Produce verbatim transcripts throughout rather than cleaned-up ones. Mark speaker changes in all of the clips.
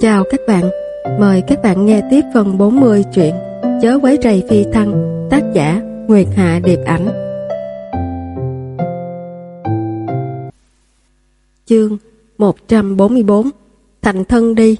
Speaker 1: Chào các bạn, mời các bạn nghe tiếp phần bốn mươi truyện Chớ quấy rầy phi thăng, tác giả Nguyệt Hạ Điệp Ảnh. Chương một trăm bốn mươi bốn. Thành thân đi.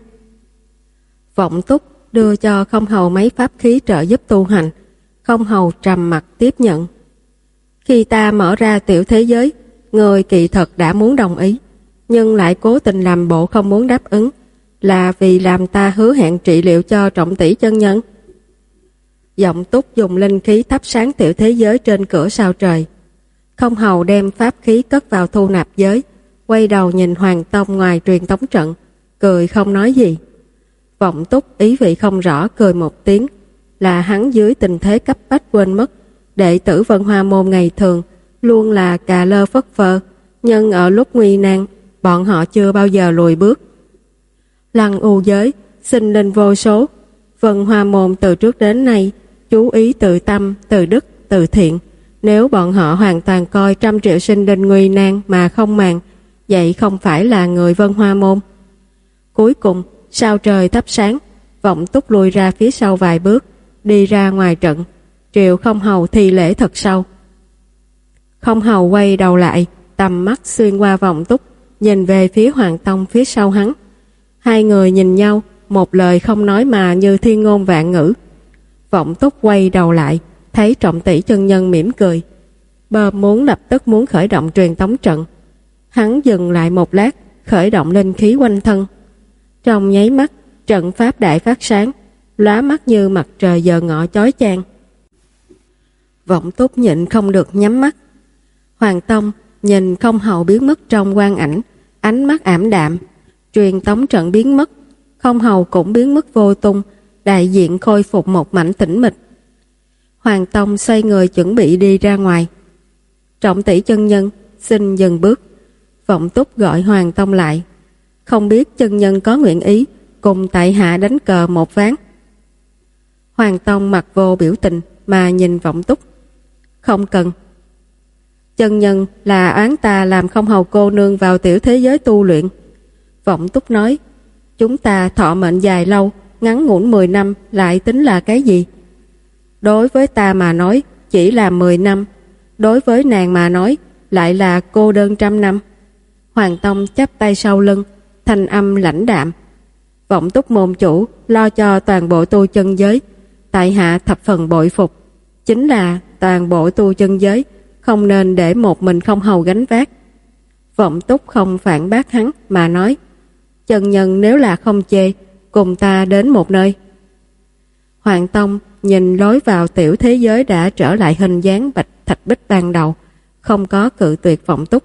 Speaker 1: Vọng Túc đưa cho Không Hầu mấy pháp khí trợ giúp tu hành. Không Hầu trầm mặt tiếp nhận. Khi ta mở ra tiểu thế giới, người kỳ thật đã muốn đồng ý, nhưng lại cố tình làm bộ không muốn đáp ứng, là vì làm ta hứa hẹn trị liệu cho Trọng Tỷ chân nhân. Vọng Túc dùng linh khí thắp sáng tiểu thế giới trên cửa sao trời. Không Hầu đem pháp khí cất vào thu nạp giới, quay đầu nhìn Hoàng Tông ngoài truyền tống trận, cười không nói gì. Vọng Túc ý vị không rõ cười một tiếng, là hắn dưới tình thế cấp bách quên mất đệ tử Vân Hoa môn ngày thường luôn là cà lơ phất phơ, nhưng ở lúc nguy nan bọn họ chưa bao giờ lùi bước. Lăng U giới sinh linh vô số, Vân Hoa môn từ trước đến nay chú ý từ tâm, từ đức, từ thiện. Nếu bọn họ hoàn toàn coi trăm triệu sinh linh nguy nan mà không màng, vậy không phải là người Vân Hoa môn. Cuối cùng sao trời thắp sáng, Vọng Túc lùi ra phía sau vài bước, đi ra ngoài trận, triệu Không Hầu thi lễ thật sâu. Không Hầu quay đầu lại, tầm mắt xuyên qua Vọng Túc, nhìn về phía Hoàng Tông phía sau hắn. Hai người nhìn nhau, một lời không nói mà như thiên ngôn vạn ngữ. Vọng Túc quay đầu lại, thấy Trọng Tỷ chân nhân mỉm cười, bờ muốn lập tức muốn khởi động truyền tống trận. Hắn dừng lại một lát, khởi động linh khí quanh thân. Trong nháy mắt, trận pháp đại phát sáng, lóa mắt như mặt trời giờ ngọ chói chang. Vọng Túc nhịn không được nhắm mắt. Hoàng Tông nhìn Không Hầu biến mất trong quang ảnh, ánh mắt ảm đạm. Truyền tống trận biến mất, Không Hầu cũng biến mất vô tung, đại diện khôi phục một mảnh tĩnh mịch. Hoàng Tông xoay người chuẩn bị đi ra ngoài. Trọng Tỷ chân nhân xin dừng bước. Vọng Túc gọi Hoàng Tông lại, không biết chân nhân có nguyện ý cùng tại hạ đánh cờ một ván. Hoàng Tông mặt vô biểu tình mà nhìn Vọng Túc. Không cần. Chân nhân là oán ta làm Không Hầu cô nương vào tiểu thế giới tu luyện. Vọng Túc nói, chúng ta thọ mệnh dài lâu, ngắn ngủn mười năm lại tính là cái gì? Đối với ta mà nói chỉ là mười năm, đối với nàng mà nói lại là cô đơn trăm năm. Hoàng Tông chắp tay sau lưng, thanh âm lãnh đạm. Vọng Túc môn chủ lo cho toàn bộ tu chân giới, tại hạ thập phần bội phục. Chính là toàn bộ tu chân giới không nên để một mình Không Hầu gánh vác. Vọng Túc không phản bác hắn mà nói, chân nhân nếu là không chê, cùng ta đến một nơi. Hoàng Tông nhìn lối vào tiểu thế giới đã trở lại hình dáng bạch thạch bích ban đầu, không có cự tuyệt Vọng Túc.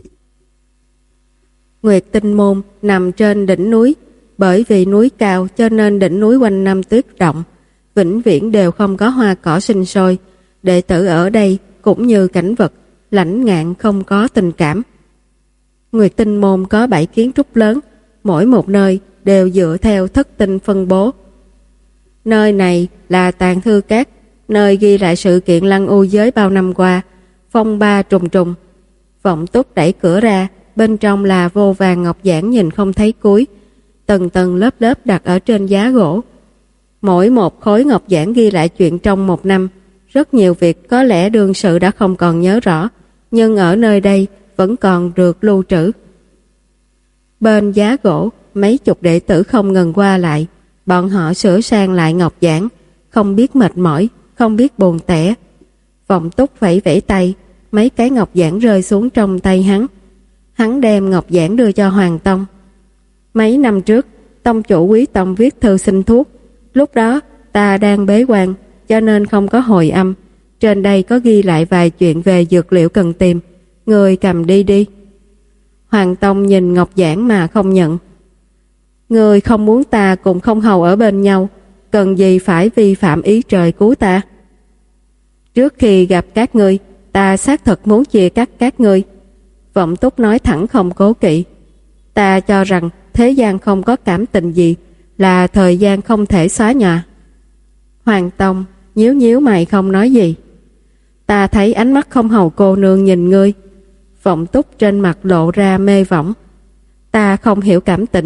Speaker 1: Nguyệt Tinh môn nằm trên đỉnh núi, bởi vì núi cao cho nên đỉnh núi quanh năm tuyết động, vĩnh viễn đều không có hoa cỏ sinh sôi. Đệ tử ở đây cũng như cảnh vật lãnh ngạn, không có tình cảm. Nguyệt Tinh môn có bảy kiến trúc lớn, mỗi một nơi đều dựa theo thất tinh phân bố. Nơi này là tàng thư cát, nơi ghi lại sự kiện Lăng U giới bao năm qua, phong ba trùng trùng. Vọng Túc đẩy cửa ra, bên trong là vô vàng ngọc giản nhìn không thấy cuối, tầng tầng lớp lớp đặt ở trên giá gỗ. Mỗi một khối ngọc giản ghi lại chuyện trong một năm, rất nhiều việc có lẽ đương sự đã không còn nhớ rõ, nhưng ở nơi đây vẫn còn được lưu trữ. Bên giá gỗ, mấy chục đệ tử không ngừng qua lại, bọn họ sửa sang lại ngọc giản, không biết mệt mỏi, không biết buồn tẻ. Vọng Túc vẫy vẫy tay, mấy cái ngọc giản rơi xuống trong tay hắn. Hắn đem ngọc giản đưa cho Hoàng Tông. Mấy năm trước, tông chủ Quý Tông viết thư xin thuốc, lúc đó ta đang bế quan, cho nên không có hồi âm. Trên đây có ghi lại vài chuyện về dược liệu cần tìm, người cầm đi đi. Hoàng Tông nhìn ngọc giản mà không nhận. Người không muốn ta cùng Không Hầu ở bên nhau, cần gì phải vi phạm ý trời cứu ta? Trước khi gặp các ngươi, ta xác thực muốn chia cắt các ngươi. Vọng Túc nói thẳng không cố kỵ. Ta cho rằng thế gian không có cảm tình gì, là thời gian không thể xóa nhòa. Hoàng Tông nhíu nhíu mày không nói gì. Ta thấy ánh mắt Không Hầu cô nương nhìn ngươi. Vọng Túc trên mặt lộ ra mê võng. Ta không hiểu cảm tình,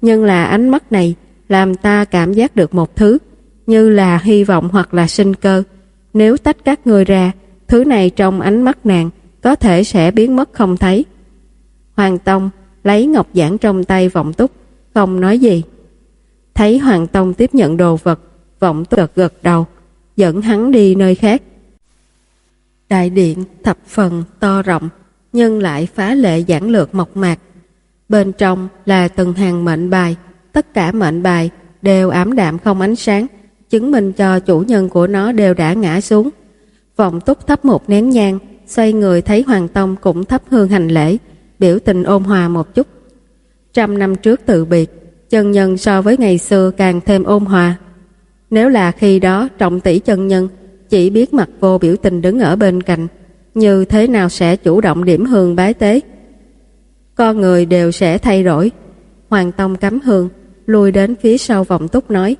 Speaker 1: nhưng là ánh mắt này làm ta cảm giác được một thứ, như là hy vọng hoặc là sinh cơ. Nếu tách các ngươi ra, thứ này trong ánh mắt nàng có thể sẽ biến mất không thấy. Hoàng Tông lấy ngọc giản trong tay Vọng Túc, không nói gì. Thấy Hoàng Tông tiếp nhận đồ vật, Vọng Túc gật gật đầu, dẫn hắn đi nơi khác. Đại điện thập phần to rộng, nhưng lại phá lệ giản lược mộc mạc. Bên trong là từng hàng mệnh bài, tất cả mệnh bài đều ảm đạm không ánh sáng, chứng minh cho chủ nhân của nó đều đã ngã xuống. Vọng Túc thắp một nén nhang, xoay người thấy Hoàng Tông cũng thắp hương hành lễ, biểu tình ôn hòa một chút. Trăm năm trước từ biệt, chân nhân so với ngày xưa càng thêm ôn hòa. Nếu là khi đó Trọng Tỷ chân nhân chỉ biết mặt vô biểu tình đứng ở bên cạnh, như thế nào sẽ chủ động điểm hương bái tế? Con người đều sẽ thay đổi. Hoàng Tông cắm hương, lùi đến phía sau Vọng Túc nói: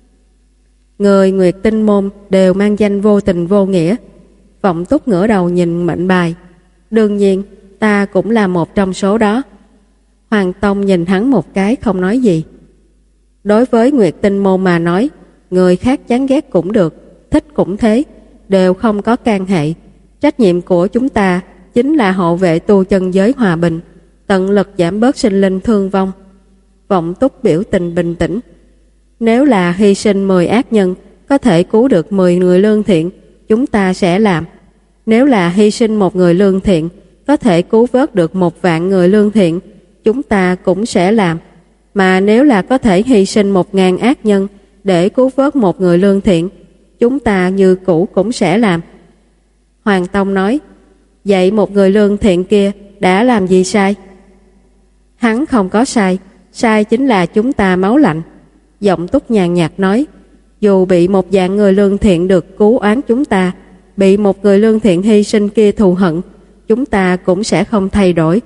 Speaker 1: người Nguyệt Tinh môn đều mang danh vô tình vô nghĩa. Vọng Túc ngửa đầu nhìn mệnh bài: đương nhiên, ta cũng là một trong số đó. Hoàng Tông nhìn hắn một cái không nói gì. Đối với Nguyệt Tinh môn mà nói, người khác chán ghét cũng được, thích cũng thế, đều không có can hệ. Trách nhiệm của chúng ta chính là hộ vệ tu chân giới hòa bình, tận lực giảm bớt sinh linh thương vong. Vọng Túc biểu tình bình tĩnh: nếu là hy sinh mười ác nhân có thể cứu được mười người lương thiện, chúng ta sẽ làm. Nếu là hy sinh một người lương thiện có thể cứu vớt được một vạn người lương thiện, chúng ta cũng sẽ làm. Mà nếu là có thể hy sinh một ngàn ác nhân để cứu vớt một người lương thiện, chúng ta như cũ cũng sẽ làm. Hoàng Tông nói: vậy một người lương thiện kia đã làm gì sai? Hắn không có sai, sai chính là chúng ta máu lạnh. Vọng Túc nhàn nhạt nói: dù bị một vạn người lương thiện được cứu oán chúng ta, bị một người lương thiện hy sinh kia thù hận, chúng ta cũng sẽ không thay đổi.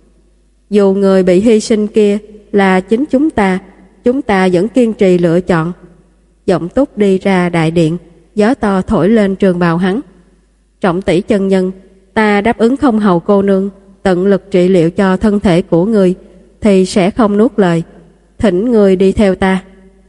Speaker 1: Dù người bị hy sinh kia là chính chúng ta, chúng ta vẫn kiên trì lựa chọn. Vọng Túc đi ra đại điện, gió to thổi lên trường bào hắn. Trọng Tỷ chân nhân, ta đáp ứng không hầu cô nương tận lực trị liệu cho thân thể của người, thì sẽ không nuốt lời. Thỉnh người đi theo ta.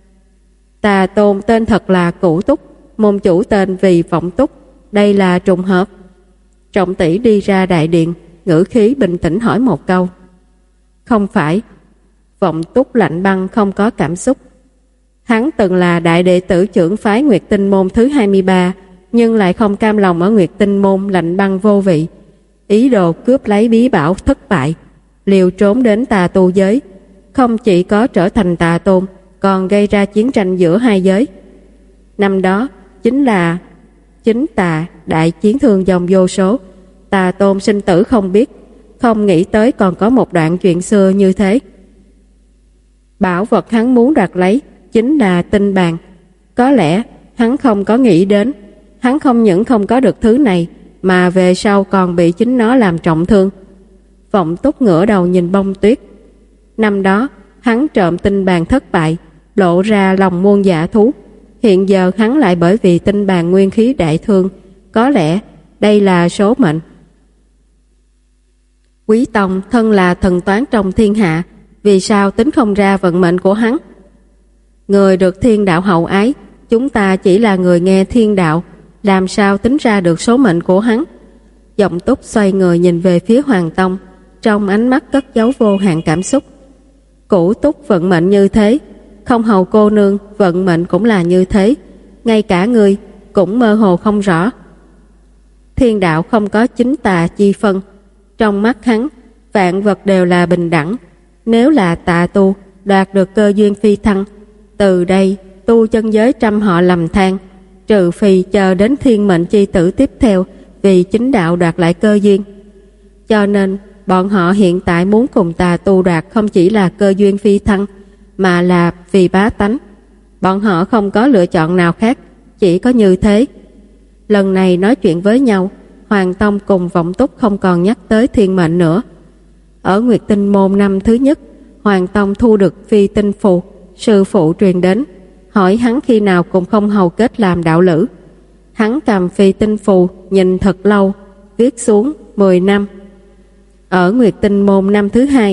Speaker 1: Tà Tôn tên thật là Cửu Túc, môn chủ tên vì Vọng Túc, đây là trùng hợp. Trọng Tỷ đi ra đại điện, ngữ khí bình tĩnh hỏi một câu. Không phải. Vọng Túc lạnh băng không có cảm xúc. Hắn từng là đại đệ tử trưởng phái Nguyệt Tinh môn thứ hai mươi ba, nhưng lại không cam lòng ở Nguyệt Tinh môn lạnh băng vô vị, ý đồ cướp lấy bí bảo thất bại, liều trốn đến tà tu giới, không chỉ có trở thành tà tôn, còn gây ra chiến tranh giữa hai giới. Năm đó chính là chính tà đại chiến thương vong vô số, tà tôn sinh tử không biết, không nghĩ tới còn có một đoạn chuyện xưa như thế. Bảo vật hắn muốn đoạt lấy chính là tinh bàn. Có lẽ hắn không có nghĩ đến, hắn không những không có được thứ này, mà về sau còn bị chính nó làm trọng thương. Vọng Túc ngửa đầu nhìn bông tuyết. Năm đó hắn trộm tinh bàn thất bại, lộ ra lòng muôn dạ thú. Hiện giờ hắn lại bởi vì tinh bàn nguyên khí đại thương, có lẽ đây là số mệnh. Quý Tông thân là thần toán trong thiên hạ, vì sao tính không ra vận mệnh của hắn? Người được thiên đạo hậu ái, chúng ta chỉ là người nghe thiên đạo, làm sao tính ra được số mệnh của hắn? Vọng Túc xoay người nhìn về phía Hoàng Tông, trong ánh mắt cất giấu vô hạn cảm xúc. Cửu Túc vận mệnh như thế, không hầu cô nương vận mệnh cũng là như thế, ngay cả người cũng mơ hồ không rõ. Thiên đạo không có chính tà chi phân, trong mắt hắn vạn vật đều là bình đẳng. Nếu là tà tu đoạt được cơ duyên phi thăng, từ đây tu chân giới trăm họ lầm than, trừ phi chờ đến thiên mệnh chi tử tiếp theo vì chính đạo đoạt lại cơ duyên. Cho nên bọn họ hiện tại muốn cùng tà tu đoạt không chỉ là cơ duyên phi thăng, mà là vì bá tánh. Bọn họ không có lựa chọn nào khác, chỉ có như thế. Lần này nói chuyện với nhau, Hoàng Tông cùng Vọng Túc không còn nhắc tới thiên mệnh nữa. Ở Nguyệt Tinh môn năm thứ nhất, Hoàng Tông thu được phi tinh phù, sư phụ truyền đến, hỏi hắn khi nào cùng không hầu kết làm đạo lữ. Hắn cầm phi tinh phù nhìn thật lâu, viết xuống mười năm. Ở Nguyệt Tinh môn năm thứ hai,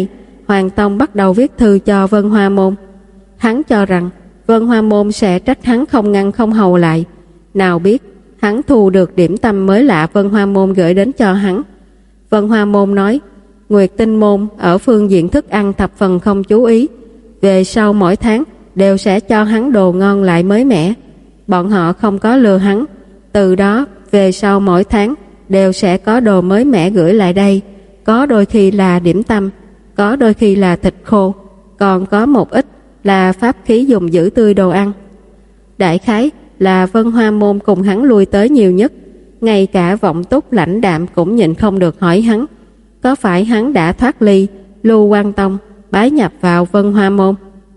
Speaker 1: Hoàng Tông bắt đầu viết thư cho Vân Hoa Môn. Hắn cho rằng Vân Hoa Môn sẽ trách hắn không ngăn không hầu lại. Nào biết hắn thu được điểm tâm mới lạ Vân Hoa Môn gửi đến cho hắn. Vân Hoa Môn nói Nguyệt Tinh Môn ở phương diện thức ăn thập phần không chú ý. Về sau mỗi tháng đều sẽ cho hắn đồ ngon lại mới mẻ. Bọn họ không có lừa hắn. Từ đó về sau mỗi tháng đều sẽ có đồ mới mẻ gửi lại đây. Có đôi khi là điểm tâm, có đôi khi là thịt khô, còn có một ít là pháp khí dùng giữ tươi đồ ăn. Đại khái là Vân Hoa Môn cùng hắn lui tới nhiều nhất. Ngay cả Vọng Túc lãnh đạm cũng nhịn không được hỏi hắn có phải hắn đã thoát ly Lưu Quan Tông bái nhập vào Vân Hoa Môn.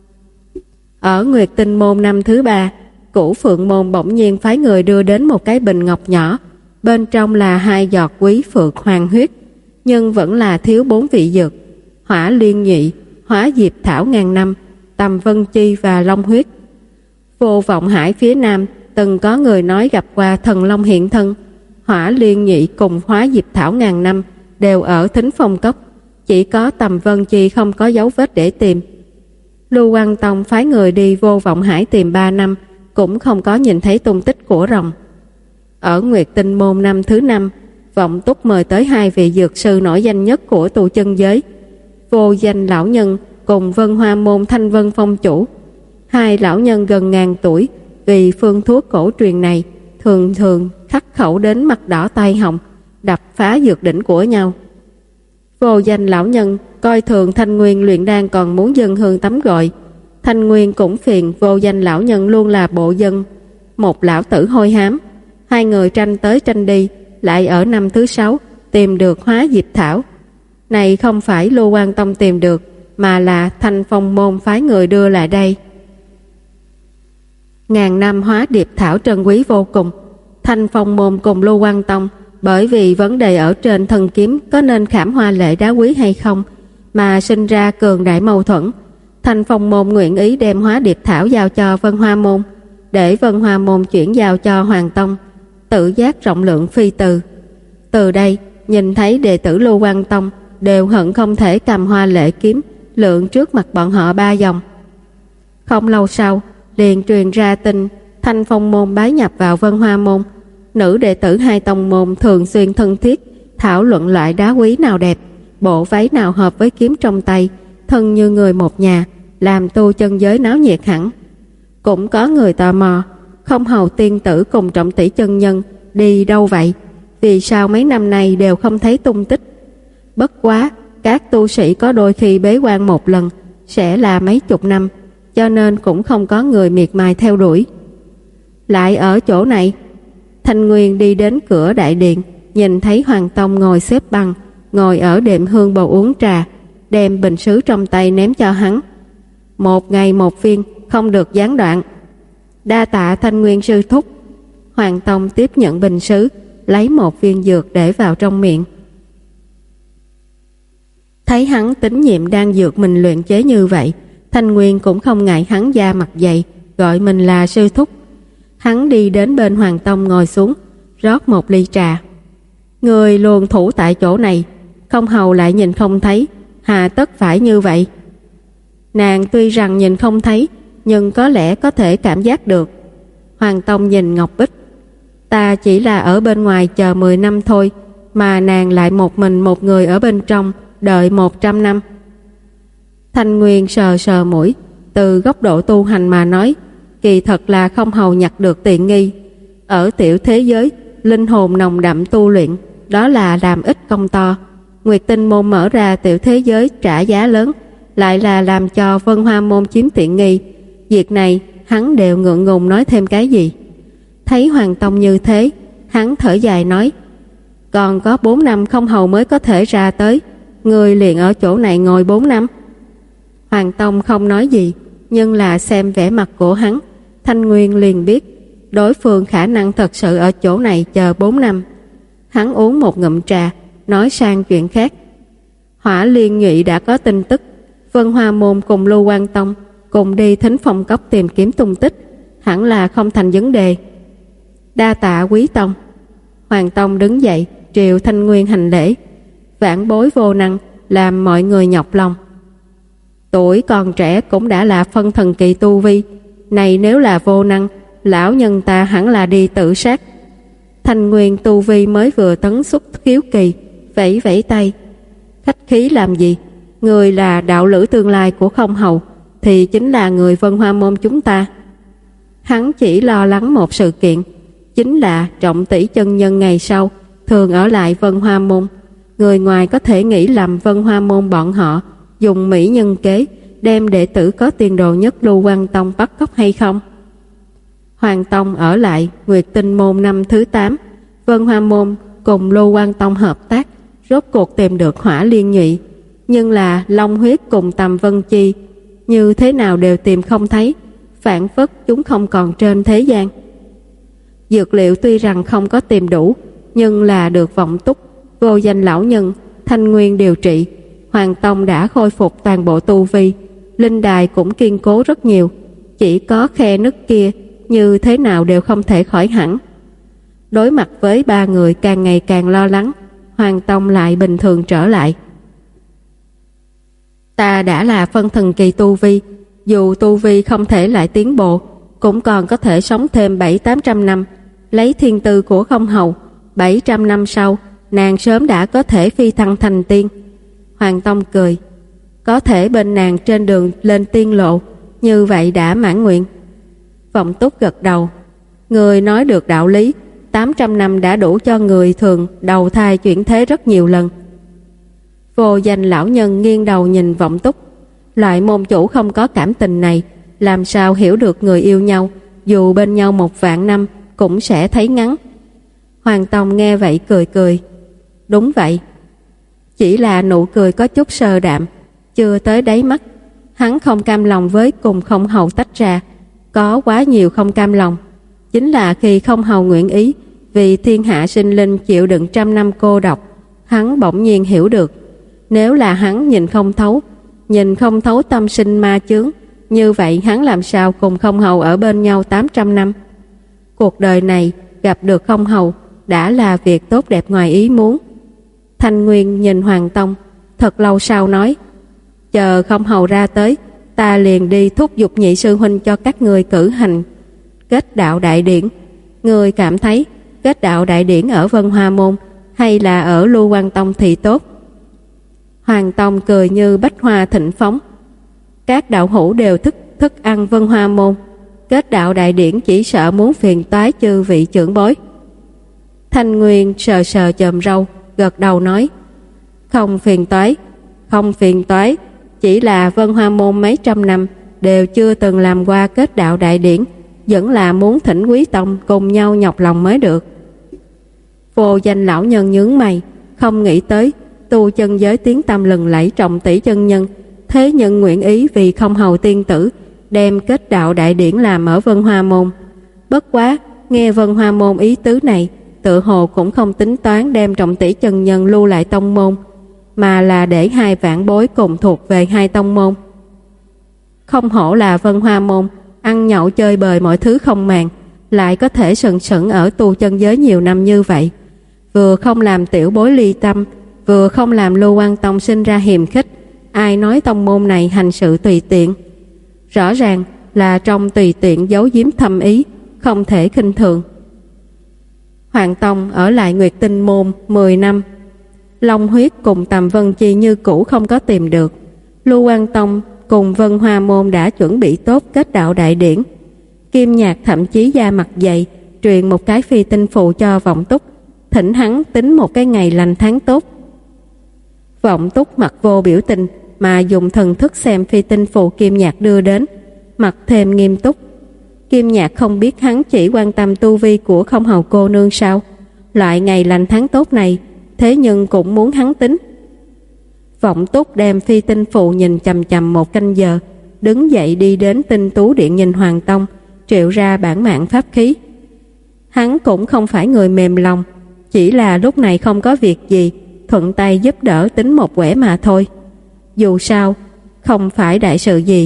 Speaker 1: Ở Nguyệt Tinh Môn năm thứ ba, Cửu Phượng Môn bỗng nhiên phái người đưa đến một cái bình ngọc nhỏ, bên trong là hai giọt quý phượng hoàng huyết, nhưng vẫn là thiếu bốn vị dược: Hỏa Liên Nhụy, Hóa Diệp Thảo ngàn năm, Tầm Vân Chi và Long huyết. Vô Vọng Hải phía nam từng có người nói gặp qua thần long hiện thân. Hỏa Liên Nhụy cùng Hóa Diệp Thảo ngàn năm đều ở Thính Phong Cốc, chỉ có Tầm Vân Chi không có dấu vết để tìm. Lưu Quan Tông phái người đi Vô Vọng Hải tìm ba năm cũng không có nhìn thấy tung tích của rồng. Ở Nguyệt Tinh Môn năm thứ năm, Vọng Túc mời tới hai vị dược sư nổi danh nhất của tu chân giới, Vô Danh lão nhân cùng Vân Hoa Môn Thanh Vân Phong chủ. Hai lão nhân gần ngàn tuổi, vì phương thuốc cổ truyền này thường thường khắc khẩu đến mặt đỏ tai hồng, đập phá dược đỉnh của nhau. Vô Danh lão nhân coi thường Thanh Nguyên luyện đan còn muốn dâng hương tắm gội. Thanh Nguyên cũng phiền Vô Danh lão nhân luôn là bộ dân, một lão tử hôi hám. Hai người tranh tới tranh đi, lại ở năm thứ sáu tìm được Hóa Diệp Thảo. Này không phải Lưu Quan Tông tìm được, mà là Thanh Phong Môn phái người đưa lại đây. Ngàn năm Hóa Diệp Thảo trân quý vô cùng. Thanh Phong Môn cùng Lưu Quan Tông bởi vì vấn đề ở trên thân kiếm có nên khảm hoa lệ đá quý hay không mà sinh ra cường đại mâu thuẫn. Thanh Phong Môn nguyện ý đem Hóa Diệp Thảo giao cho Vân Hoa Môn, để Vân Hoa Môn chuyển giao cho Hoàng Tông, tự giác rộng lượng phi từ. Từ đây nhìn thấy đệ tử Lưu Quan Tông đều hận không thể cầm hoa lệ kiếm lượng trước mặt bọn họ ba dòng. Không lâu sau liền truyền ra tin Thanh Phong Môn bái nhập vào Vân Hoa Môn. Nữ đệ tử hai tông môn thường xuyên thân thiết thảo luận loại đá quý nào đẹp, bộ váy nào hợp với kiếm trong tay, thân như người một nhà, làm tu chân giới náo nhiệt hẳn. Cũng có người tò mò, Không Hầu tiên tử cùng Trọng Tỷ chân nhân đi đâu vậy? Vì sao mấy năm nay đều không thấy tung tích? Bất quá các tu sĩ có đôi khi bế quan một lần sẽ là mấy chục năm, cho nên cũng không có người miệt mài theo đuổi. Lại ở chỗ này, Thanh Nguyên đi đến cửa đại điện, nhìn thấy Hoàng Tông ngồi xếp bằng, ngồi ở đệm hương bầu uống trà, đem bình sứ trong tay ném cho hắn. Một ngày một viên, không được gián đoạn. Đa tạ Thanh Nguyên sư thúc. Hoàng Tông tiếp nhận bình sứ, lấy một viên dược để vào trong miệng. Thấy hắn tín nhiệm đang dược mình luyện chế như vậy, Thanh Nguyên cũng không ngại hắn da mặt dày, gọi mình là sư thúc. Hắn đi đến bên Hoàng Tông ngồi xuống, rót một ly trà. Người luôn thủ tại chỗ này, Không Hầu lại nhìn không thấy, hà tất phải như vậy? Nàng tuy rằng nhìn không thấy, nhưng có lẽ có thể cảm giác được. Hoàng Tông nhìn Ngọc Bích. Ta chỉ là ở bên ngoài chờ mười năm thôi, mà nàng lại một mình một người ở bên trong đợi một trăm năm. Thanh Nguyên sờ sờ mũi, từ góc độ tu hành mà nói, kỳ thật là Không Hầu nhặt được tiện nghi. Ở tiểu thế giới, linh hồn nồng đậm tu luyện, đó là làm ít công to. Nguyệt Tinh Môn mở ra tiểu thế giới trả giá lớn, lại là làm cho Vân Hoa Môn chiếm tiện nghi. Việc này hắn đều ngượng ngùng nói thêm cái gì. Thấy Hoàng Tông như thế, hắn thở dài nói, còn có bốn năm Không Hầu mới có thể ra tới, người liền ở chỗ này ngồi bốn năm. Hoàng Tông không nói gì, nhưng là xem vẻ mặt của hắn, Thanh Nguyên liền biết đối phương khả năng thật sự ở chỗ này chờ bốn năm. Hắn uống một ngụm trà, nói sang chuyện khác. Hỏa Liên Nhụy đã có tin tức, Vân Hoa Môn cùng Lưu Quan Tông cùng đi Thính Phong Cốc tìm kiếm tung tích, hẳn là không thành vấn đề. Đa tạ quý tông. Hoàng Tông đứng dậy triều Thanh Nguyên hành lễ. Vãn bối vô năng, làm mọi người nhọc lòng. Tuổi còn trẻ cũng đã là phân thần kỳ tu vi, này nếu là vô năng, lão nhân ta hẳn là đi tự sát. Thanh Nguyên tu vi mới vừa tấn xuất khiếu kỳ, vẫy vẫy tay. Khách khí làm gì? Người là đạo lữ tương lai của Không Hầu, thì chính là người Vân Hoa Môn chúng ta. Hắn chỉ lo lắng một sự kiện, chính là Trọng Tỷ chân nhân ngày sau thường ở lại Vân Hoa Môn. Người ngoài có thể nghĩ lầm Vân Hoa Môn bọn họ dùng mỹ nhân kế đem đệ tử có tiền đồ nhất Lưu Quang Tông bắt cóc hay không. Hoàng Tông ở lại Nguyệt Tinh Môn năm thứ tám, Vân Hoa Môn cùng Lưu Quang Tông hợp tác, rốt cuộc tìm được Hỏa Liên Nhụy, nhưng là Long Huyết cùng Tầm Vân Chi như thế nào đều tìm không thấy, phản phất chúng không còn trên thế gian. Dược liệu tuy rằng không có tìm đủ, nhưng là được Vọng Túc, Vô Danh lão nhân, Thanh Nguyên điều trị, Hoàng Tông đã khôi phục toàn bộ tu vi, linh đài cũng kiên cố rất nhiều, chỉ có khe nứt kia như thế nào đều không thể khỏi hẳn. Đối mặt với ba người càng ngày càng lo lắng, Hoàng Tông lại bình thường trở lại. Ta đã là phân thần kỳ tu vi, dù tu vi không thể lại tiến bộ, cũng còn có thể sống thêm bảy tám trăm năm, lấy thiên tư của Không Hầu, bảy trăm năm sau, nàng sớm đã có thể phi thăng thành tiên. Hoàng Tông cười, có thể bên nàng trên đường lên tiên lộ, như vậy đã mãn nguyện. Vọng Túc gật đầu, người nói được đạo lý, tám trăm năm đã đủ cho người thường đầu thai chuyển thế rất nhiều lần. Vô Danh lão nhân nghiêng đầu nhìn Vọng Túc, loại môn chủ không có cảm tình này, làm sao hiểu được người yêu nhau, dù bên nhau một vạn năm cũng sẽ thấy ngắn. Hoàng Tông nghe vậy cười cười, đúng vậy. Chỉ là nụ cười có chút sơ đạm, chưa tới đáy mắt. Hắn không cam lòng với cùng Không Hầu tách ra, có quá nhiều không cam lòng. Chính là khi Không Hầu nguyện ý vì thiên hạ sinh linh chịu đựng trăm năm cô độc, hắn bỗng nhiên hiểu được, nếu là hắn nhìn không thấu, nhìn không thấu tâm sinh ma chướng, như vậy hắn làm sao cùng Không Hầu ở bên nhau tám trăm năm. Cuộc đời này gặp được Không Hầu đã là việc tốt đẹp ngoài ý muốn. Thanh Nguyên nhìn Hoàng Tông, thật lâu sau nói, chờ Không Hầu ra tới, ta liền đi thúc giục nhị sư huynh cho các người cử hành kết đạo đại điển. Người cảm thấy kết đạo đại điển ở Vân Hoa Môn hay là ở Lưu Quang Tông thì tốt? Hoàng Tông cười như bách hoa thịnh phóng, các đạo hữu đều thức thức ăn Vân Hoa Môn, kết đạo đại điển chỉ sợ muốn phiền toái chư vị trưởng bối. Thanh Nguyên sờ sờ chòm râu, gật đầu nói, không phiền toái, không phiền toái, chỉ là Vân Hoa Môn mấy trăm năm đều chưa từng làm qua kết đạo đại điển, vẫn là muốn thỉnh quý tông cùng nhau nhọc lòng mới được. Vô Danh lão nhân nhướng mày, không nghĩ tới tu chân giới tiếng tăm lừng lẫy Trọng Tỷ chân nhân, thế nhân nguyện ý vì Không Hầu tiên tử đem kết đạo đại điển làm ở Vân Hoa Môn. Bất quá nghe Vân Hoa Môn ý tứ này, tự hồ cũng không tính toán đem Trọng Tỷ chân nhân lưu lại tông môn, mà là để hai vãn bối cùng thuộc về hai tông môn. Không hổ là Vân Hoa Môn, ăn nhậu chơi bời mọi thứ không màng, lại có thể sừng sững ở tu chân giới nhiều năm như vậy, vừa không làm tiểu bối ly tâm, vừa không làm Lưu Quang Tông sinh ra hiềm khích. Ai nói tông môn này hành sự tùy tiện? Rõ ràng là trong tùy tiện giấu giếm thâm ý, không thể khinh thường. Hoàng Tông ở lại Nguyệt Tinh Môn mười năm, Long Huyết cùng Tầm Vân Chi như cũ không có tìm được. Lưu Quang Tông cùng Vân Hoa Môn đã chuẩn bị tốt kết đạo đại điển. Kim Nhạc thậm chí da mặt dày truyền một cái phi tinh phụ cho Vọng Túc, thỉnh hắn tính một cái ngày lành tháng tốt. Vọng Túc mặt vô biểu tình mà dùng thần thức xem phi tinh phụ Kim Nhạc đưa đến, mặt thêm nghiêm túc. Kim Nhạc không biết hắn chỉ quan tâm tu vi của Không Hầu cô nương sao? Loại ngày lành tháng tốt này, thế nhưng cũng muốn hắn tính. Vọng Túc đem phi tinh phụ nhìn chằm chằm một canh giờ, đứng dậy đi đến Tinh Tú Điện nhìn Hoàng Tông, triệu ra bản mạng pháp khí. Hắn cũng không phải người mềm lòng, chỉ là lúc này không có việc gì, thuận tay giúp đỡ tính một quẻ mà thôi. Dù sao, không phải đại sự gì.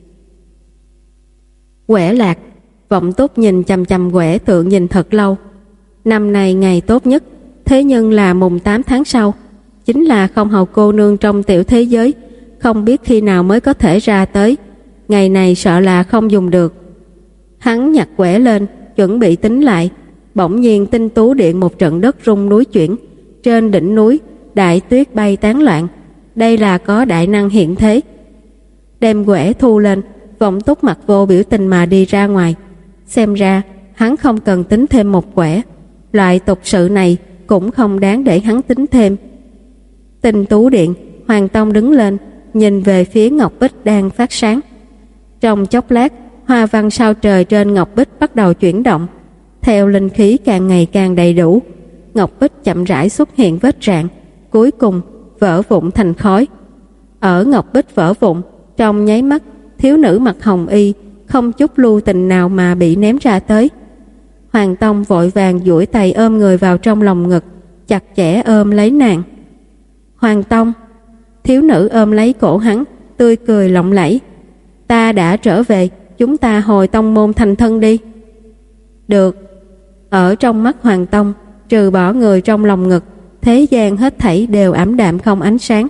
Speaker 1: Quẻ lạc, Vọng Túc nhìn chằm chằm quẻ tượng nhìn thật lâu. Năm nay ngày tốt nhất, thế nhưng là mùng tám tháng sau, chính là Không Hầu cô nương trong tiểu thế giới, không biết khi nào mới có thể ra tới, ngày này sợ là không dùng được. Hắn nhặt quẻ lên, chuẩn bị tính lại, bỗng nhiên Tinh Tú Điện một trận đất rung núi chuyển, trên đỉnh núi đại tuyết bay tán loạn, đây là có đại năng hiện thế. Đem quẻ thu lên, Vọng Túc mặt vô biểu tình mà đi ra ngoài. Xem ra hắn không cần tính thêm một quẻ, loại tục sự này cũng không đáng để hắn tính thêm. Tinh Tú Điện, Hoàng Tông đứng lên, nhìn về phía ngọc bích đang phát sáng. Trong chốc lát, hoa văn sao trời trên ngọc bích bắt đầu chuyển động, theo linh khí càng ngày càng đầy đủ, ngọc bích chậm rãi xuất hiện vết rạn, cuối cùng vỡ vụn thành khói. Ở ngọc bích vỡ vụn, trong nháy mắt, thiếu nữ mặc hồng y không chút lưu tình nào mà bị ném ra tới. Hoàng Tông vội vàng duỗi tay ôm người vào trong lòng ngực, chặt chẽ ôm lấy nàng. Hoàng Tông, thiếu nữ ôm lấy cổ hắn, tươi cười lộng lẫy. Ta đã trở về, chúng ta hồi tông môn thành thân đi. Được. Ở trong mắt Hoàng Tông, trừ bỏ người trong lòng ngực, thế gian hết thảy đều ảm đạm không ánh sáng.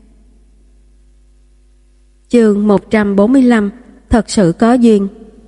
Speaker 1: Chương một trăm bốn mươi lăm, thật sự có duyên.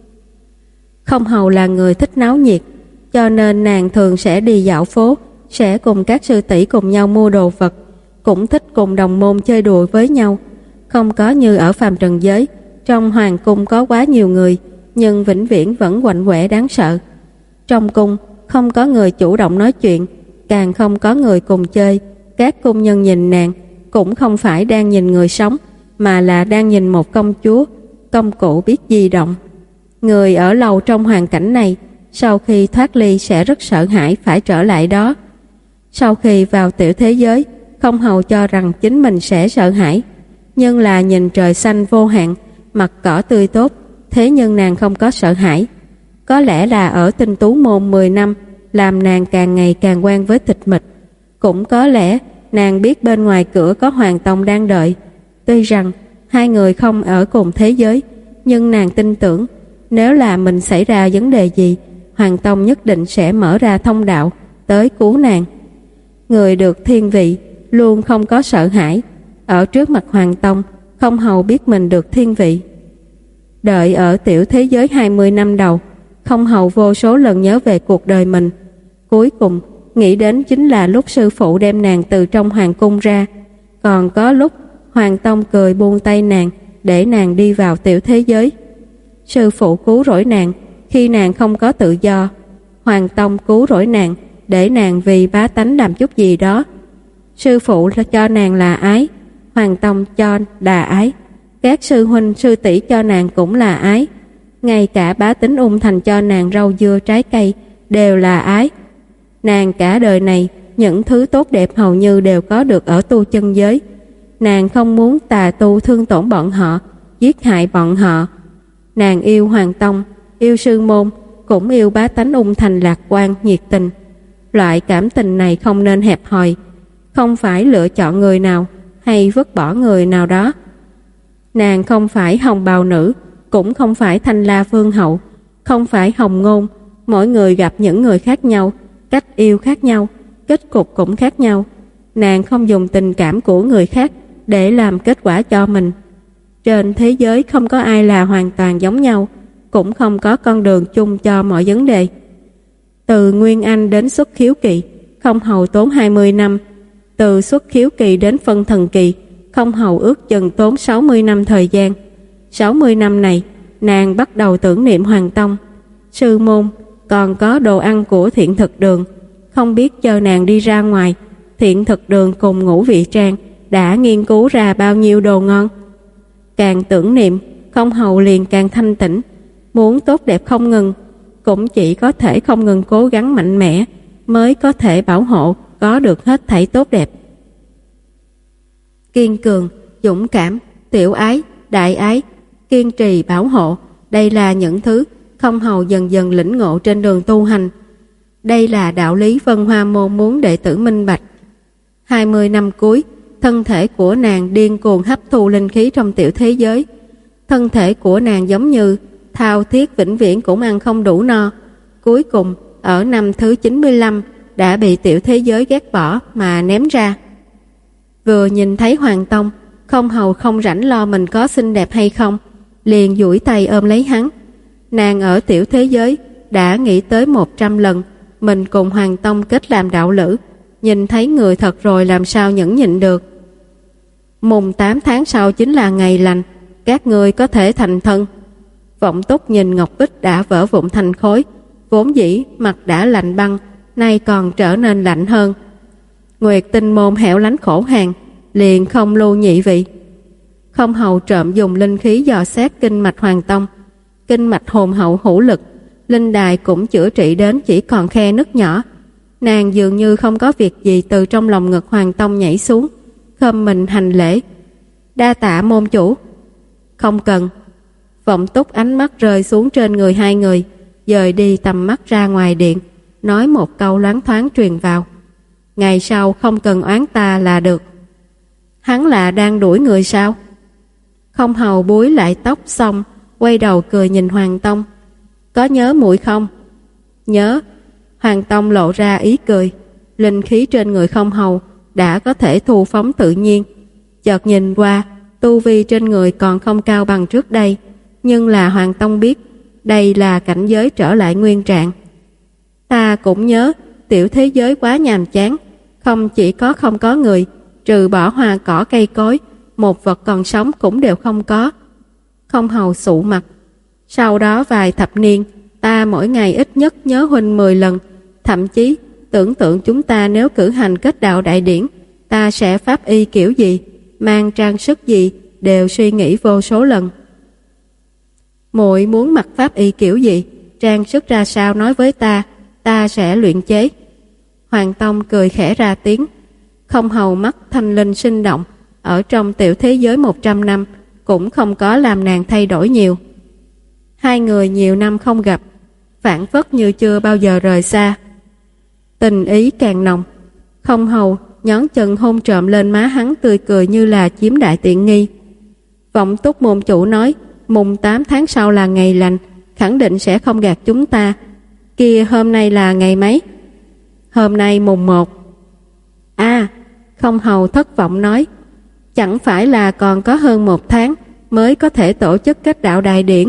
Speaker 1: Không hầu là người thích náo nhiệt, cho nên nàng thường sẽ đi dạo phố, sẽ cùng các sư tỷ cùng nhau mua đồ vật, cũng thích cùng đồng môn chơi đùa với nhau. Không có như ở phàm trần giới, trong hoàng cung có quá nhiều người, nhưng vĩnh viễn vẫn quạnh quẻ đáng sợ. Trong cung không có người chủ động nói chuyện, càng không có người cùng chơi. Các cung nhân nhìn nàng cũng không phải đang nhìn người sống, mà là đang nhìn một công chúa, công cụ biết di động. Người ở lâu trong hoàn cảnh này, sau khi thoát ly sẽ rất sợ hãi phải trở lại đó. Sau khi vào tiểu thế giới, không hầu cho rằng chính mình sẽ sợ hãi, nhưng là nhìn trời xanh vô hạn, mặt cỏ tươi tốt, thế nhưng nàng không có sợ hãi. Có lẽ là ở Tinh Tú môn mười năm, làm nàng càng ngày càng quen với tịch mịch. Cũng có lẽ nàng biết bên ngoài cửa có Hoàng Tông đang đợi. Tuy rằng hai người không ở cùng thế giới, nhưng nàng tin tưởng nếu là mình xảy ra vấn đề gì, Hoàng Tông nhất định sẽ mở ra thông đạo tới cứu nàng. Người được thiên vị luôn không có sợ hãi, ở trước mặt Hoàng Tông không hầu biết mình được thiên vị. Đợi ở tiểu thế giới hai mươi năm đầu, không hầu vô số lần nhớ về cuộc đời mình. Cuối cùng nghĩ đến chính là lúc sư phụ đem nàng từ trong hoàng cung ra, còn có lúc Hoàng Tông cười buông tay nàng để nàng đi vào tiểu thế giới. Sư phụ cứu rỗi nàng khi nàng không có tự do, Hoàng Tông cứu rỗi nàng để nàng vì bá tánh làm chút gì đó. Sư phụ cho nàng là ái, Hoàng Tông cho là ái, các sư huynh sư tỷ cho nàng cũng là ái, ngay cả bá tính Ung Thành cho nàng rau dưa trái cây đều là ái. Nàng cả đời này những thứ tốt đẹp hầu như đều có được ở tu chân giới. Nàng không muốn tà tu thương tổn bọn họ, giết hại bọn họ. Nàng yêu Hoàng Tông, yêu sư môn, cũng yêu bá tánh Ung Thành lạc quan, nhiệt tình. Loại cảm tình này không nên hẹp hòi, không phải lựa chọn người nào hay vứt bỏ người nào đó. Nàng không phải hồng bào nữ, cũng không phải thanh la vương hậu, không phải hồng ngôn. Mỗi người gặp những người khác nhau, cách yêu khác nhau, kết cục cũng khác nhau. Nàng không dùng tình cảm của người khác để làm kết quả cho mình. Trên thế giới không có ai là hoàn toàn giống nhau, cũng không có con đường chung cho mọi vấn đề. Từ Nguyên Anh đến xuất khiếu kỳ, không hầu tốn hai mươi năm. Từ xuất khiếu kỳ đến phân thần kỳ, không hầu ước chừng tốn sáu mươi năm thời gian. sáu mươi năm này, nàng bắt đầu tưởng niệm Hoàng Tông, sư môn, còn có đồ ăn của Thiện Thực Đường. Không biết chờ nàng đi ra ngoài, Thiện Thực Đường cùng Ngũ Vị Trang đã nghiên cứu ra bao nhiêu đồ ngon. Càng tưởng niệm, không hầu liền càng thanh tĩnh, muốn tốt đẹp không ngừng, cũng chỉ có thể không ngừng cố gắng mạnh mẽ mới có thể bảo hộ có được hết thảy tốt đẹp. Kiên cường, dũng cảm, tiểu ái, đại ái, kiên trì bảo hộ, đây là những thứ không hầu dần dần lĩnh ngộ trên đường tu hành. Đây là đạo lý Vân Hoa môn muốn đệ tử minh bạch. hai mươi năm cuối, thân thể của nàng điên cuồng hấp thu linh khí trong tiểu thế giới. Thân thể của nàng giống như thao thiết vĩnh viễn cũng ăn không đủ no. Cuối cùng, ở năm thứ chín mươi lăm đã bị tiểu thế giới ghét bỏ mà ném ra. Vừa nhìn thấy Hoàng Tông, Không hầu không rảnh lo mình có xinh đẹp hay không, liền duỗi tay ôm lấy hắn. Nàng ở tiểu thế giới đã nghĩ tới một trăm lần mình cùng Hoàng Tông kết làm đạo lữ, nhìn thấy người thật rồi làm sao nhẫn nhịn được. Mùng tám tháng sau chính là ngày lành, các ngươi có thể thành thân. Vọng Túc nhìn ngọc bích đã vỡ vụn thành khối, vốn dĩ mặt đã lạnh băng, nay còn trở nên lạnh hơn. Nguyệt Tinh Môn hẻo lánh khổ hàng, liền không lưu nhị vị. Không hầu trộm dùng linh khí dò xét kinh mạch Hoàng Tông, kinh mạch hồn hậu hữu lực, linh đài cũng chữa trị đến chỉ còn khe nứt nhỏ. Nàng dường như không có việc gì từ trong lòng ngực Hoàng Tông nhảy xuống, khom mình hành lễ. Đa tạ môn chủ. Không cần. Vọng Túc ánh mắt rơi xuống trên người hai người, dời đi tầm mắt ra ngoài điện, nói một câu loáng thoáng truyền vào. Ngày sau không cần oán ta là được. Hắn là đang đuổi người sao? Không hầu búi lại tóc xong, quay đầu cười nhìn Hoàng Tông. Có nhớ muội không? Nhớ. Hoàng Tông lộ ra ý cười. Linh khí trên người không hầu đã có thể thu phóng tự nhiên. Chợt nhìn qua, tu vi trên người còn không cao bằng trước đây, nhưng là Hoàng Tông biết đây là cảnh giới trở lại nguyên trạng. Ta cũng nhớ tiểu thế giới quá nhàm chán, không chỉ có không có người, trừ bỏ hoa cỏ cây cối, một vật còn sống cũng đều không có. Không hầu sụ mặt. Sau đó vài thập niên, ta mỗi ngày ít nhất nhớ huynh mười lần, thậm chí tưởng tượng chúng ta nếu cử hành kết đạo đại điển, ta sẽ pháp y kiểu gì, mang trang sức gì, đều suy nghĩ vô số lần. Muội muốn mặc pháp y kiểu gì, trang sức ra sao nói với ta, ta sẽ luyện chế. Hoàng Tông cười khẽ ra tiếng. Không hầu mắt thanh linh sinh động, ở trong tiểu thế giới một trăm năm cũng không có làm nàng thay đổi nhiều. Hai người nhiều năm không gặp, phảng phất như chưa bao giờ rời xa. Tình ý càng nồng. Không hầu nhón chân hôn trộm lên má hắn, tươi cười như là chiếm đại tiện nghi. Vọng Túc môn chủ nói mùng tám tháng sau là ngày lành, khẳng định sẽ không gạt chúng ta. Kia hôm nay là ngày mấy? Hôm nay mùng một. À, không hầu thất vọng nói, chẳng phải là còn có hơn một tháng mới có thể tổ chức kết đạo đại điển.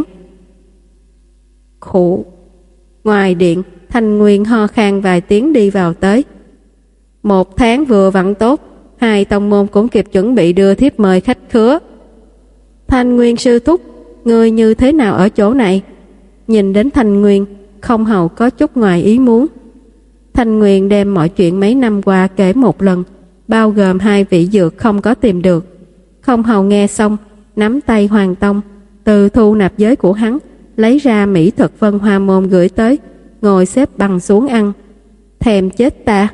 Speaker 1: Khụ. Ngoài điện, Thanh Nguyên ho khan vài tiếng đi vào tới. Một tháng vừa vặn tốt, hai tông môn cũng kịp chuẩn bị đưa thiếp mời khách khứa. Thanh Nguyên sư thúc, người như thế nào ở chỗ này? Nhìn đến Thanh Nguyên, không hầu có chút ngoài ý muốn. Thanh Nguyên đem mọi chuyện mấy năm qua kể một lần, bao gồm hai vị dược không có tìm được. Không hầu nghe xong, nắm tay Hoàng Tông, từ thu nạp giới của hắn, lấy ra mỹ thực Vân Hoa Môn gửi tới, ngồi xếp bằng xuống ăn. Thèm chết ta.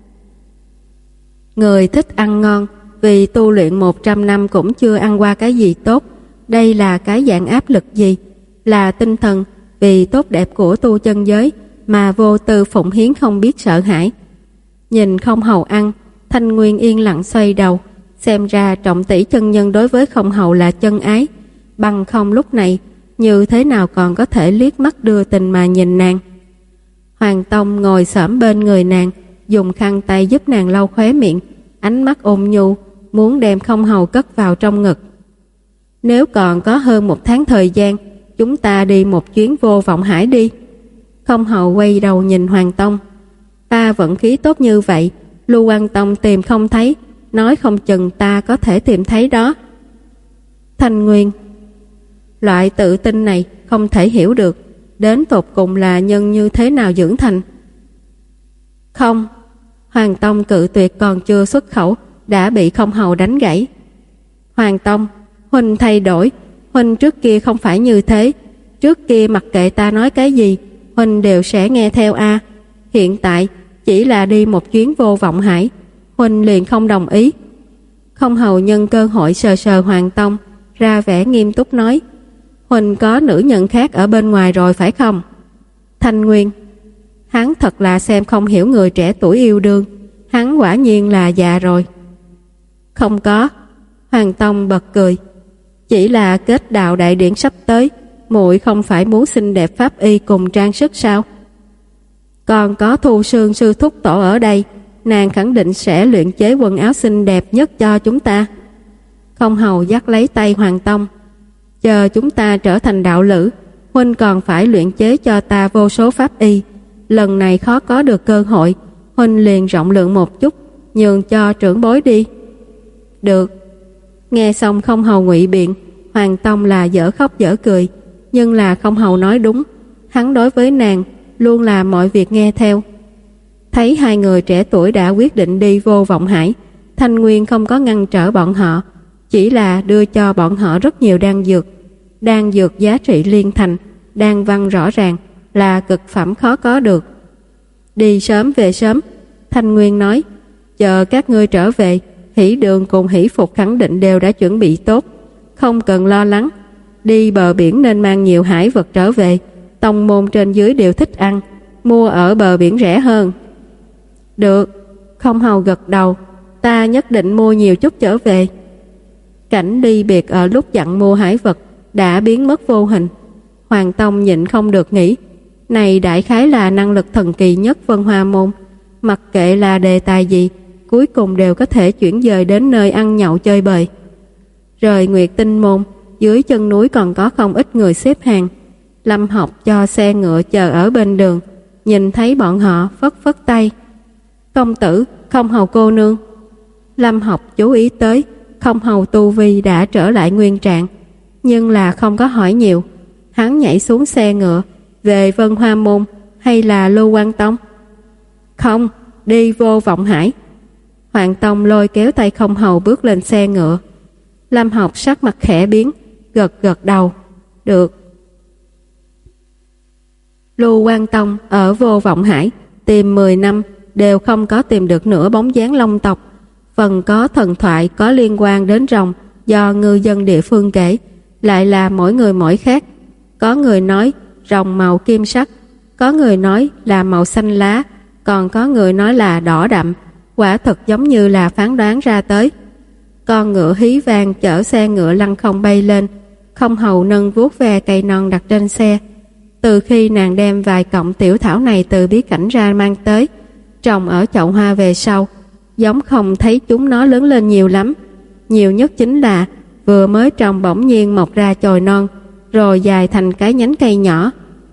Speaker 1: Người thích ăn ngon, vì tu luyện một trăm năm cũng chưa ăn qua cái gì tốt. Đây là cái dạng áp lực gì? Là tinh thần, vì tốt đẹp của tu chân giới, mà vô tư phụng hiến không biết sợ hãi. Nhìn không hầu ăn, Thanh Nguyên yên lặng xoay đầu, xem ra Trọng Tỷ chân nhân đối với không hầu là chân ái, bằng không lúc này như thế nào còn có thể liếc mắt đưa tình mà nhìn nàng. Hoàng Tông ngồi xổm bên người nàng, dùng khăn tay giúp nàng lau khóe miệng, ánh mắt ôn nhu, muốn đem không hầu cất vào trong ngực. Nếu còn có hơn một tháng thời gian, chúng ta đi một chuyến vô vọng hải đi. Không hầu quay đầu nhìn Hoàng Tông. Ta vận khí tốt như vậy, Lưu Quan Tông tìm không thấy, nói không chừng ta có thể tìm thấy đó. Thanh Nguyên. Loại tự tin này không thể hiểu được, đến tột cùng là nhân như thế nào dưỡng thành. Không. Hoàng Tông cự tuyệt còn chưa xuất khẩu, đã bị không hầu đánh gãy. Hoàng Tông, huynh thay đổi, huynh trước kia không phải như thế, trước kia mặc kệ ta nói cái gì, huynh đều sẽ nghe theo a. Hiện tại chỉ là đi một chuyến vô vọng hải, huynh liền không đồng ý. Không hầu nhân cơ hội sờ sờ Hoàng Tông, ra vẻ nghiêm túc nói, huynh có nữ nhân khác ở bên ngoài rồi phải không? Thanh Nguyên. Hắn thật là xem không hiểu người trẻ tuổi yêu đương, hắn quả nhiên là già rồi. Không có. Hoàng Tông bật cười. Chỉ là kết đạo đại điển sắp tới, muội không phải muốn xinh đẹp pháp y cùng trang sức sao? Còn có Thu Sương sư thúc tổ ở đây, nàng khẳng định sẽ luyện chế quần áo xinh đẹp nhất cho chúng ta. Không hầu dắt lấy tay Hoàng Tông. Chờ chúng ta trở thành đạo lữ, huynh còn phải luyện chế cho ta vô số pháp y. Lần này khó có được cơ hội, huynh liền rộng lượng một chút, nhường cho trưởng bối đi. Được. Nghe xong Không hầu ngụy biện, Hoàng Tông là dở khóc dở cười, nhưng là Không hầu nói đúng. Hắn đối với nàng luôn là mọi việc nghe theo. Thấy hai người trẻ tuổi đã quyết định đi vô Vọng Hải, Thanh Nguyên không có ngăn trở bọn họ, chỉ là đưa cho bọn họ rất nhiều đan dược. Đan dược giá trị liên thành, đan văn rõ ràng, là cực phẩm khó có được. Đi sớm về sớm, Thanh Nguyên nói, chờ các ngươi trở về, Hỷ Đường cùng Hỷ Phục khẳng định đều đã chuẩn bị tốt, không cần lo lắng. Đi bờ biển nên mang nhiều hải vật trở về, tông môn trên dưới đều thích ăn, mua ở bờ biển rẻ hơn. Được. Không hầu gật đầu, ta nhất định mua nhiều chút trở về. Cảnh ly biệt ở lúc dặn mua hải vật đã biến mất vô hình. Hoàng Tông nhịn không được nghĩ, này đại khái là năng lực thần kỳ nhất Vân Hoa môn, mặc kệ là đề tài gì, cuối cùng đều có thể chuyển dời đến nơi ăn nhậu chơi bời. Rời Nguyệt Tinh môn, dưới chân núi còn có không ít người xếp hàng. Lâm Học cho xe ngựa chờ ở bên đường, nhìn thấy bọn họ phất phất tay. Công tử, Không hầu cô nương. Lâm Học chú ý tới Không hầu tu vi đã trở lại nguyên trạng, nhưng là không có hỏi nhiều. Hắn nhảy xuống xe ngựa, về Vân Hoa môn hay là Lưu Quan Tông? Không, đi vô Vọng Hải. Hoàng Tông lôi kéo tay Không hầu bước lên xe ngựa. Lâm Học sắc mặt khẽ biến, gật gật đầu. Được. Lưu Quan Tông ở vô Vọng Hải tìm mười năm đều không có tìm được nửa bóng dáng Long tộc. Phần có thần thoại có liên quan đến rồng do ngư dân địa phương kể, lại là mỗi người mỗi khác. Có người nói rồng màu kim sắc, có người nói là màu xanh lá, còn có người nói là đỏ đậm, quả thật giống như là phán đoán ra tới. Con ngựa hí vang chở xe ngựa lăng không bay lên, Không hầu nâng vuốt ve cây non đặt trên xe. Từ khi nàng đem vài cọng tiểu thảo này từ bí cảnh ra mang tới, trồng ở chậu hoa về sau, giống không thấy chúng nó lớn lên nhiều lắm. Nhiều nhất chính là vừa mới trồng bỗng nhiên mọc ra chồi non, rồi dài thành cái nhánh cây nhỏ.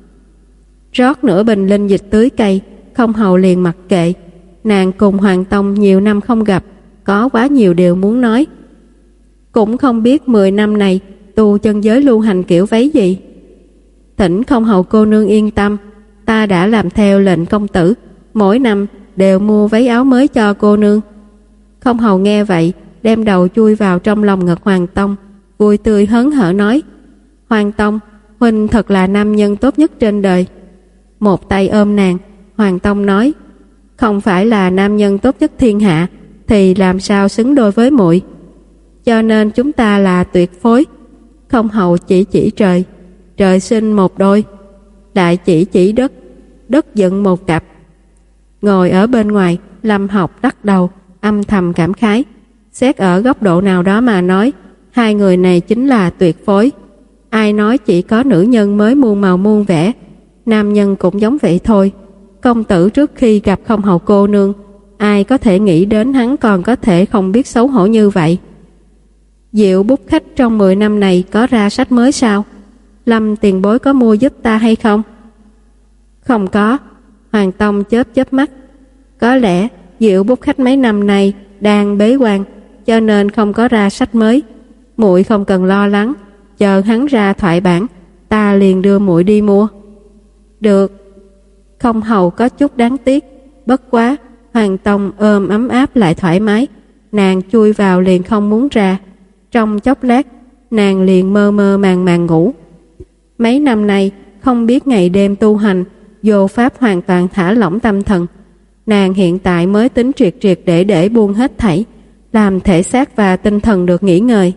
Speaker 1: Rót nửa bình linh dịch tưới cây, Không hầu liền mặc kệ. Nàng cùng Hoàng Tông nhiều năm không gặp, có quá nhiều điều muốn nói. Cũng không biết mười năm này tu chân giới lưu hành kiểu váy gì. Thỉnh Không hầu cô nương yên tâm, ta đã làm theo lệnh công tử, mỗi năm đều mua váy áo mới cho cô nương. Không hầu nghe vậy, đem đầu chui vào trong lòng ngực Hoàng Tông, vui tươi hớn hở nói, Hoàng Tông, huynh thật là nam nhân tốt nhất trên đời. Một tay ôm nàng, Hoàng Tông nói, không phải là nam nhân tốt nhất thiên hạ thì làm sao xứng đôi với muội, cho nên chúng ta là tuyệt phối. Không hầu chỉ chỉ trời, trời sinh một đôi, lại chỉ chỉ đất, đất dựng một cặp. Ngồi ở bên ngoài, Lâm Học lắc đầu, âm thầm cảm khái. Xét ở góc độ nào đó mà nói, hai người này chính là tuyệt phối. Ai nói chỉ có nữ nhân mới muôn màu muôn vẻ, nam nhân cũng giống vậy thôi. Công tử trước khi gặp Không hầu cô nương, ai có thể nghĩ đến hắn còn có thể không biết xấu hổ như vậy. Diệu bút khách trong mười năm này có ra sách mới sao? Lâm tiền bối có mua giúp ta hay không? Không có. Hoàng Tông chớp chớp mắt. Có lẽ Diệu bút khách mấy năm nay đang bế quan, cho nên không có ra sách mới. Muội không cần lo lắng, chờ hắn ra thoại bản, ta liền đưa muội đi mua. Được. Không hầu có chút đáng tiếc, bất quá Hoàng Tông ôm ấm áp lại thoải mái, nàng chui vào liền không muốn ra. Trong chốc lát, nàng liền mơ mơ màng màng ngủ. Mấy năm nay không biết ngày đêm tu hành, vô pháp hoàn toàn thả lỏng tâm thần. Nàng hiện tại mới tính triệt triệt để để buông hết thảy, làm thể xác và tinh thần được nghỉ ngơi.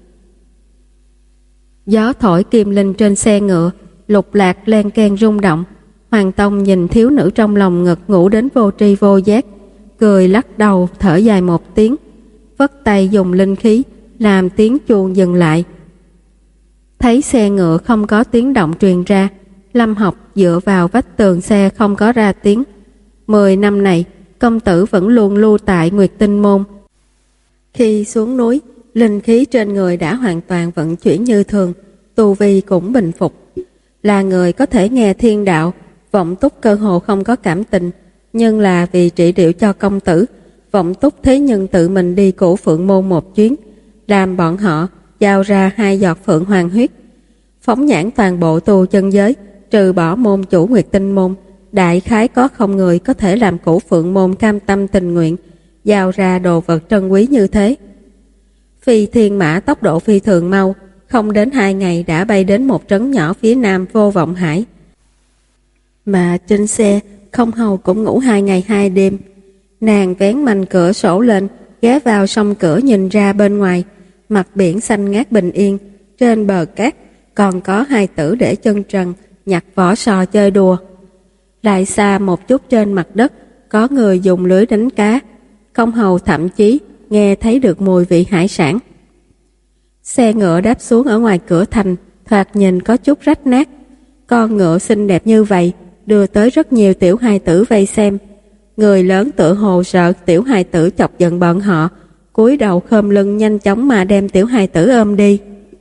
Speaker 1: Gió thổi kim linh trên xe ngựa, lục lạc len keng rung động. Hoàng Tông nhìn thiếu nữ trong lòng ngực ngủ đến vô tri vô giác, cười lắc đầu thở dài một tiếng, phất tay dùng linh khí làm tiếng chuông dừng lại. Thấy xe ngựa không có tiếng động truyền ra, Lâm Học dựa vào vách tường xe không có ra tiếng. Mười năm này, công tử vẫn luôn lưu tại Nguyệt Tinh môn. Khi xuống núi, linh khí trên người đã hoàn toàn vận chuyển như thường, tu vi cũng bình phục. Là người có thể nghe thiên đạo, Vọng Túc cơ hồ không có cảm tình, nhưng là vì trị liệu cho công tử, Vọng Túc thế nhưng tự mình đi Cổ Phượng Môn một chuyến, làm bọn họ giao ra hai giọt phượng hoàng huyết. Phóng nhãn toàn bộ tu chân giới, trừ bỏ môn chủ Nguyệt Tinh môn, đại khái có không người có thể làm Cổ Phượng Môn cam tâm tình nguyện giao ra đồ vật trân quý như thế. Phi thiên mã tốc độ phi thường mau, không đến hai ngày đã bay đến một trấn nhỏ phía nam Vô Vọng Hải. Mà trên xe, Không Hầu cũng ngủ hai ngày hai đêm. Nàng vén mành cửa sổ lên, ghé vào song cửa nhìn ra bên ngoài, mặt biển xanh ngát bình yên, trên bờ cát còn có hai tử để chân trần nhặt vỏ sò chơi đùa. Lại xa một chút trên mặt đất có người dùng lưới đánh cá, Không Hầu thậm chí nghe thấy được mùi vị hải sản. Xe ngựa đáp xuống ở ngoài cửa thành, thoạt nhìn có chút rách nát. Con ngựa xinh đẹp như vậy đưa tới rất nhiều tiểu hài tử vây xem. Người lớn tựa hồ sợ tiểu hài tử chọc giận bọn họ, cúi đầu khom lưng nhanh chóng mà đem tiểu hài tử ôm đi.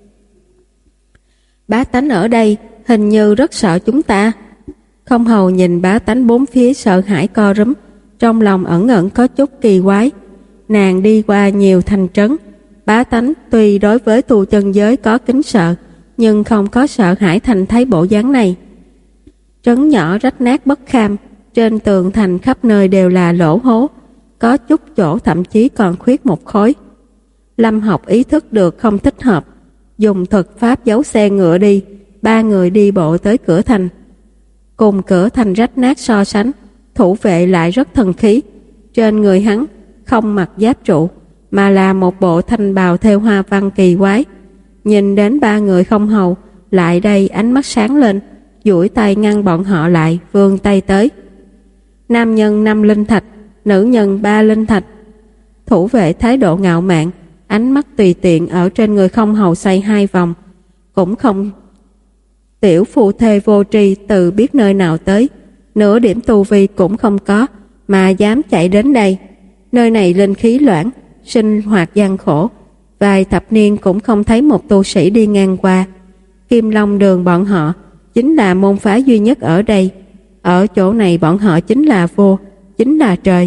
Speaker 1: Bá tánh ở đây hình như rất sợ chúng ta. Không Hầu nhìn bá tánh bốn phía sợ hãi co rúm, trong lòng ẩn ẩn có chút kỳ quái. Nàng đi qua nhiều thành trấn, bá tánh tuy đối với tu chân giới có kính sợ, nhưng không có sợ hãi thành thấy bộ dáng này. Trấn nhỏ rách nát bất kham, trên tường thành khắp nơi đều là lỗ hố, có chút chỗ thậm chí còn khuyết một khối. Lâm Học ý thức được không thích hợp, dùng thuật pháp giấu xe ngựa đi, ba người đi bộ tới cửa thành. Cùng cửa thành rách nát so sánh, thủ vệ lại rất thần khí. Trên người hắn không mặc giáp trụ, mà là một bộ thanh bào thêu hoa văn kỳ quái. Nhìn đến ba người Không Hầu lại đây, ánh mắt sáng lên, duỗi tay ngăn bọn họ lại, vươn tay tới. Nam nhân năm linh thạch, nữ nhân ba linh thạch. Thủ vệ thái độ ngạo mạn, ánh mắt tùy tiện ở trên người Không Hầu xoay hai vòng, cũng không. Tiểu phu thê vô tri từ biết nơi nào tới, nửa điểm tu vi cũng không có, mà dám chạy đến đây. Nơi này linh khí loãng, sinh hoạt gian khổ, vài thập niên cũng không thấy một tu sĩ đi ngang qua. Kim Long Đường bọn họ chính là môn phái duy nhất ở đây, ở chỗ này bọn họ chính là vua, chính là trời.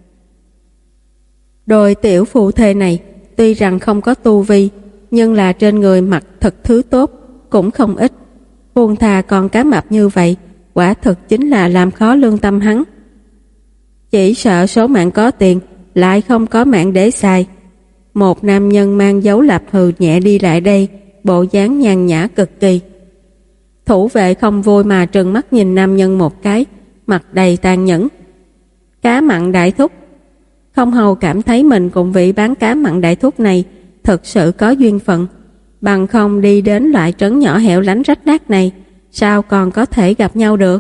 Speaker 1: Đôi tiểu phụ thê này tuy rằng không có tu vi, nhưng là trên người mặc thật thứ tốt cũng không ít. Buồn thà còn cá mập như vậy, quả thực chính là làm khó lương tâm hắn. Chỉ sợ số mạng có tiền, lại không có mạng để xài. Một nam nhân mang dấu lạp hừ nhẹ đi lại đây, bộ dáng nhàn nhã cực kỳ. Thủ vệ không vui mà trừng mắt nhìn nam nhân một cái, mặt đầy tàn nhẫn. Cá mặn đại thúc. Không Hầu cảm thấy mình cùng vị bán cá mặn đại thúc này thực sự có duyên phận, bằng không đi đến loại trấn nhỏ hẻo lánh rách nát này, sao còn có thể gặp nhau được.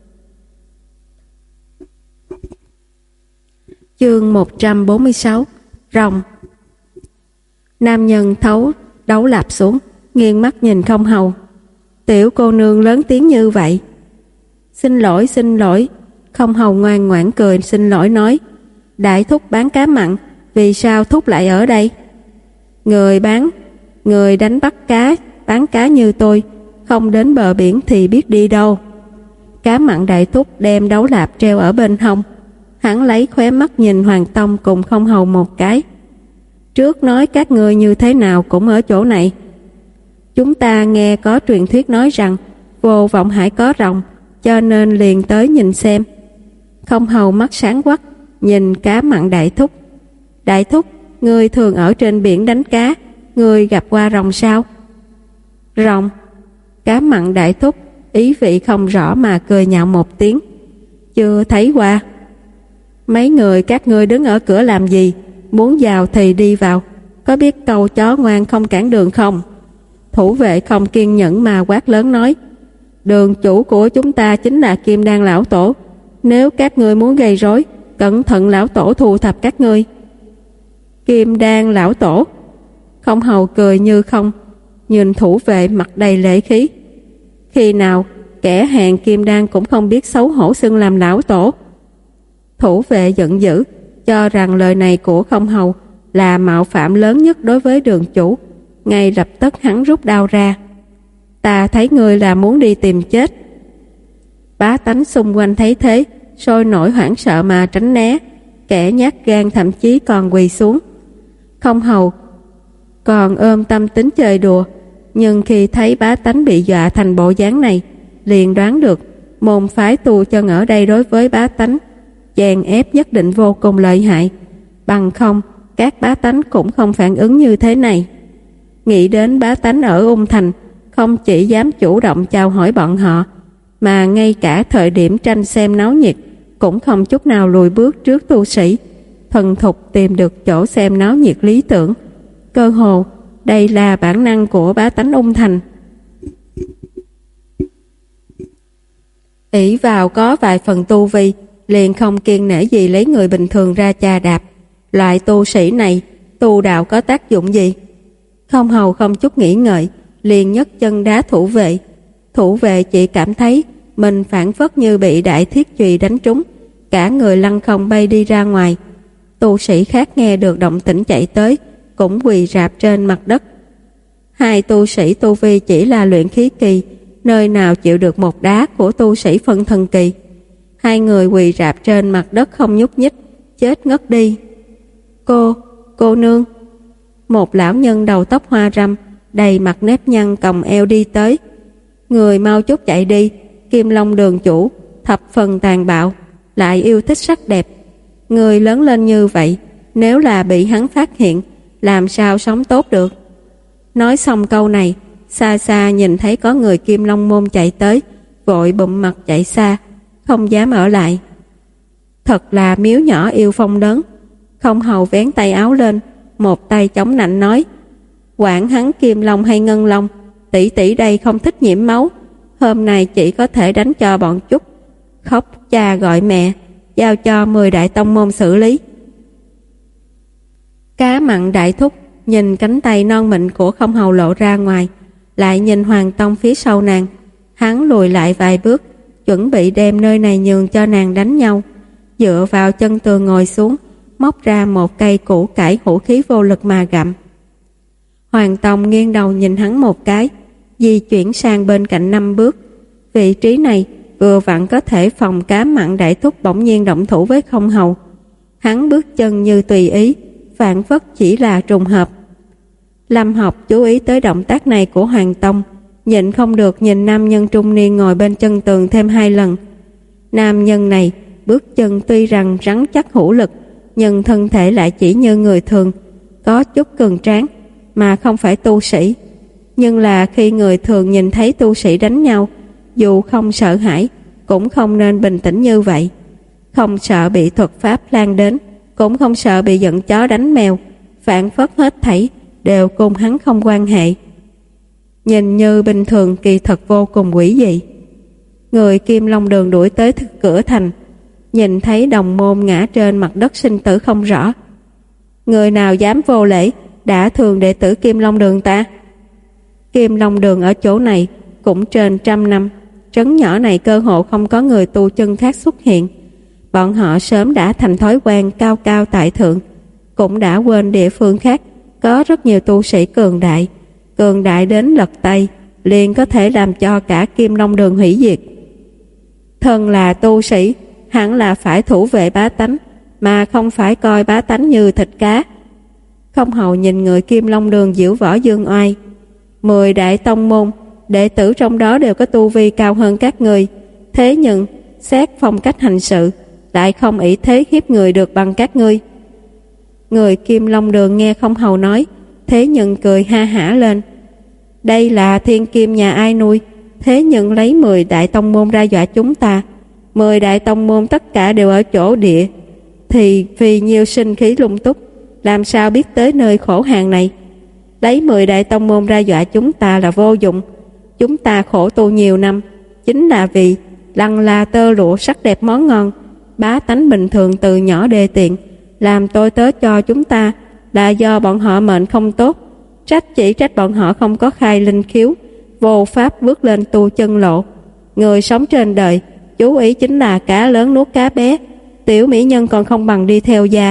Speaker 1: Chương một trăm bốn mươi sáu. Rồng. Nam nhân thấu đấu lạp xuống, nghiêng mắt nhìn Không Hầu. Tiểu cô nương lớn tiếng như vậy. Xin lỗi, xin lỗi. Không Hầu ngoan ngoãn cười xin lỗi nói. Đại thúc bán cá mặn, vì sao thúc lại ở đây? Người bán, người đánh bắt cá, bán cá như tôi, không đến bờ biển thì biết đi đâu. Cá mặn đại thúc đem đấu lạp treo ở bên hông. Hắn lấy khóe mắt nhìn Hoàng Tông cùng Không Hầu một cái. Trước nói các ngươi như thế nào cũng ở chỗ này. Chúng ta nghe có truyền thuyết nói rằng Vô Vọng Hải có rồng, cho nên liền tới nhìn xem. Không Hầu mắt sáng quắc, nhìn cá mặn đại thúc. Đại thúc, ngươi thường ở trên biển đánh cá, ngươi gặp qua rồng sao? Rồng? Cá mặn đại thúc ý vị không rõ mà cười nhạo một tiếng. Chưa thấy qua. Mấy người các ngươi đứng ở cửa làm gì? Muốn vào thì đi vào, có biết câu chó ngoan không cản đường không? Thủ vệ không kiên nhẫn mà quát lớn nói. Đường chủ của chúng ta chính là Kim Đan lão tổ, nếu các ngươi muốn gây rối, cẩn thận lão tổ thu thập các ngươi. Kim Đan lão tổ? Không Hầu cười như không, nhìn thủ vệ mặt đầy lễ khí. Khi nào kẻ hèn Kim Đan cũng không biết xấu hổ xưng làm lão tổ? Thủ vệ giận dữ, cho rằng lời này của Không Hầu là mạo phạm lớn nhất đối với đường chủ. Ngay lập tức hắn rút đao ra. Ta thấy ngươi là muốn đi tìm chết. Bá tánh xung quanh thấy thế, sôi nổi hoảng sợ mà tránh né, kẻ nhát gan thậm chí còn quỳ xuống. Không hầu còn ôm tâm tính chơi đùa, nhưng khi thấy bá tánh bị dọa thành bộ dáng này, liền đoán được môn phái tu chân ở đây đối với bá tánh chèn ép nhất định vô cùng lợi hại, bằng không các bá tánh cũng không phản ứng như thế này. Nghĩ đến bá tánh ở Ung Thành không chỉ dám chủ động chào hỏi bọn họ, mà ngay cả thời điểm tranh xem náo nhiệt cũng không chút nào lùi bước trước tu sĩ, thuần thục tìm được chỗ xem náo nhiệt lý tưởng. Cơ hồ đây là bản năng của bá tánh Ung Thành. ỷ vào có vài phần tu vi, liền không kiêng nể gì lấy người bình thường ra chà đạp. Loại tu sĩ này tu đạo có tác dụng gì? Không hầu không chút nghĩ ngợi, liền nhấc chân đá thủ vệ. Thủ vệ chỉ cảm thấy mình phản phất như bị đại thiết chùy đánh trúng, cả người lăn không bay đi ra ngoài. Tu sĩ khác nghe được động tĩnh chạy tới, cũng quỳ rạp trên mặt đất. Hai tu sĩ tu vi chỉ là luyện khí kỳ, nơi nào chịu được một đá của tu sĩ phân thân kỳ. Hai người quỳ rạp trên mặt đất không nhúc nhích, chết ngất đi. Cô, cô nương. Một lão nhân đầu tóc hoa râm, đầy mặt nếp nhăn còng eo đi tới. Người mau chút chạy đi, Kim Long đường chủ thập phần tàn bạo, lại yêu thích sắc đẹp. Người lớn lên như vậy, nếu là bị hắn phát hiện, làm sao sống tốt được? Nói xong câu này, xa xa nhìn thấy có người Kim Long môn chạy tới, vội bụm mặt chạy xa, không dám ở lại. Thật là miếu nhỏ yêu phong lớn. Không hầu vén tay áo lên, một tay chống nạnh nói: quản hắn Kim Long hay Ngân Long, tỷ tỷ đây không thích nhiễm máu, hôm nay chỉ có thể đánh cho bọn chút. Khóc cha gọi mẹ, giao cho mười đại tông môn xử lý. Cá mặn đại thúc nhìn cánh tay non mịn của Không hầu lộ ra ngoài, lại nhìn Hoàng Tông phía sau nàng. Hắn lùi lại vài bước, chuẩn bị đem nơi này nhường cho nàng đánh nhau. Dựa vào chân tường ngồi xuống, móc ra một cây củ cải hữu khí vô lực mà gặm. Hoàng Tông nghiêng đầu nhìn hắn một cái, di chuyển sang bên cạnh năm bước. Vị trí này vừa vặn có thể phòng Cá mặn đại thúc bỗng nhiên động thủ với Không hầu. Hắn bước chân như tùy ý, phản phất chỉ là trùng hợp. Lâm Học chú ý tới động tác này của Hoàng Tông, nhịn không được nhìn nam nhân trung niên ngồi bên chân tường thêm hai lần. Nam nhân này bước chân tuy rằng rắn chắc hữu lực, nhưng thân thể lại chỉ như người thường, có chút cường tráng, mà không phải tu sĩ. Nhưng là khi người thường nhìn thấy tu sĩ đánh nhau, dù không sợ hãi, cũng không nên bình tĩnh như vậy. Không sợ bị thuật pháp lan đến, cũng không sợ bị giận chó đánh mèo, phản phất hết thảy đều cùng hắn không quan hệ. Nhìn như bình thường, kỳ thật vô cùng quỷ dị. Người Kim Long đường đuổi tới cửa thành, nhìn thấy đồng môn ngã trên mặt đất sinh tử không rõ. Người nào dám vô lễ đã thường đệ tử Kim Long đường ta? Kim Long đường ở chỗ này cũng trên trăm năm, trấn nhỏ này cơ hồ không có người tu chân khác xuất hiện. Bọn họ sớm đã thành thói quen cao cao tại thượng, cũng đã quên địa phương khác có rất nhiều tu sĩ cường đại, cường đại đến lật tay liền có thể làm cho cả Kim Long đường hủy diệt. Thân là tu sĩ, hẳn là phải thủ vệ bá tánh, mà không phải coi bá tánh như thịt cá. Không hầu nhìn người Kim Long đường diễu võ dương oai. Mười đại tông môn, đệ tử trong đó đều có tu vi cao hơn các người, thế nhưng xét phong cách hành sự lại không ỷ thế hiếp người được bằng các ngươi. Người Kim Long đường nghe Không hầu nói, thế nhưng cười ha hả lên. Đây là thiên kim nhà ai nuôi, thế nhưng lấy mười đại tông môn ra dọa chúng ta. Mười đại tông môn tất cả đều ở chỗ địa, thì vì nhiều sinh khí lung túc, làm sao biết tới nơi khổ hàng này. Lấy mười đại tông môn ra dọa chúng ta là vô dụng. Chúng ta khổ tu nhiều năm, chính là vì lăng là tơ lụa sắc đẹp món ngon. Bá tánh bình thường từ nhỏ đê tiện, làm tôi tớ cho chúng ta, là do bọn họ mệnh không tốt. Trách chỉ trách bọn họ không có khai linh khiếu, vô pháp bước lên tu chân lộ. Người sống trên đời, chú ý chính là cá lớn nuốt cá bé. Tiểu mỹ nhân còn không bằng đi theo già,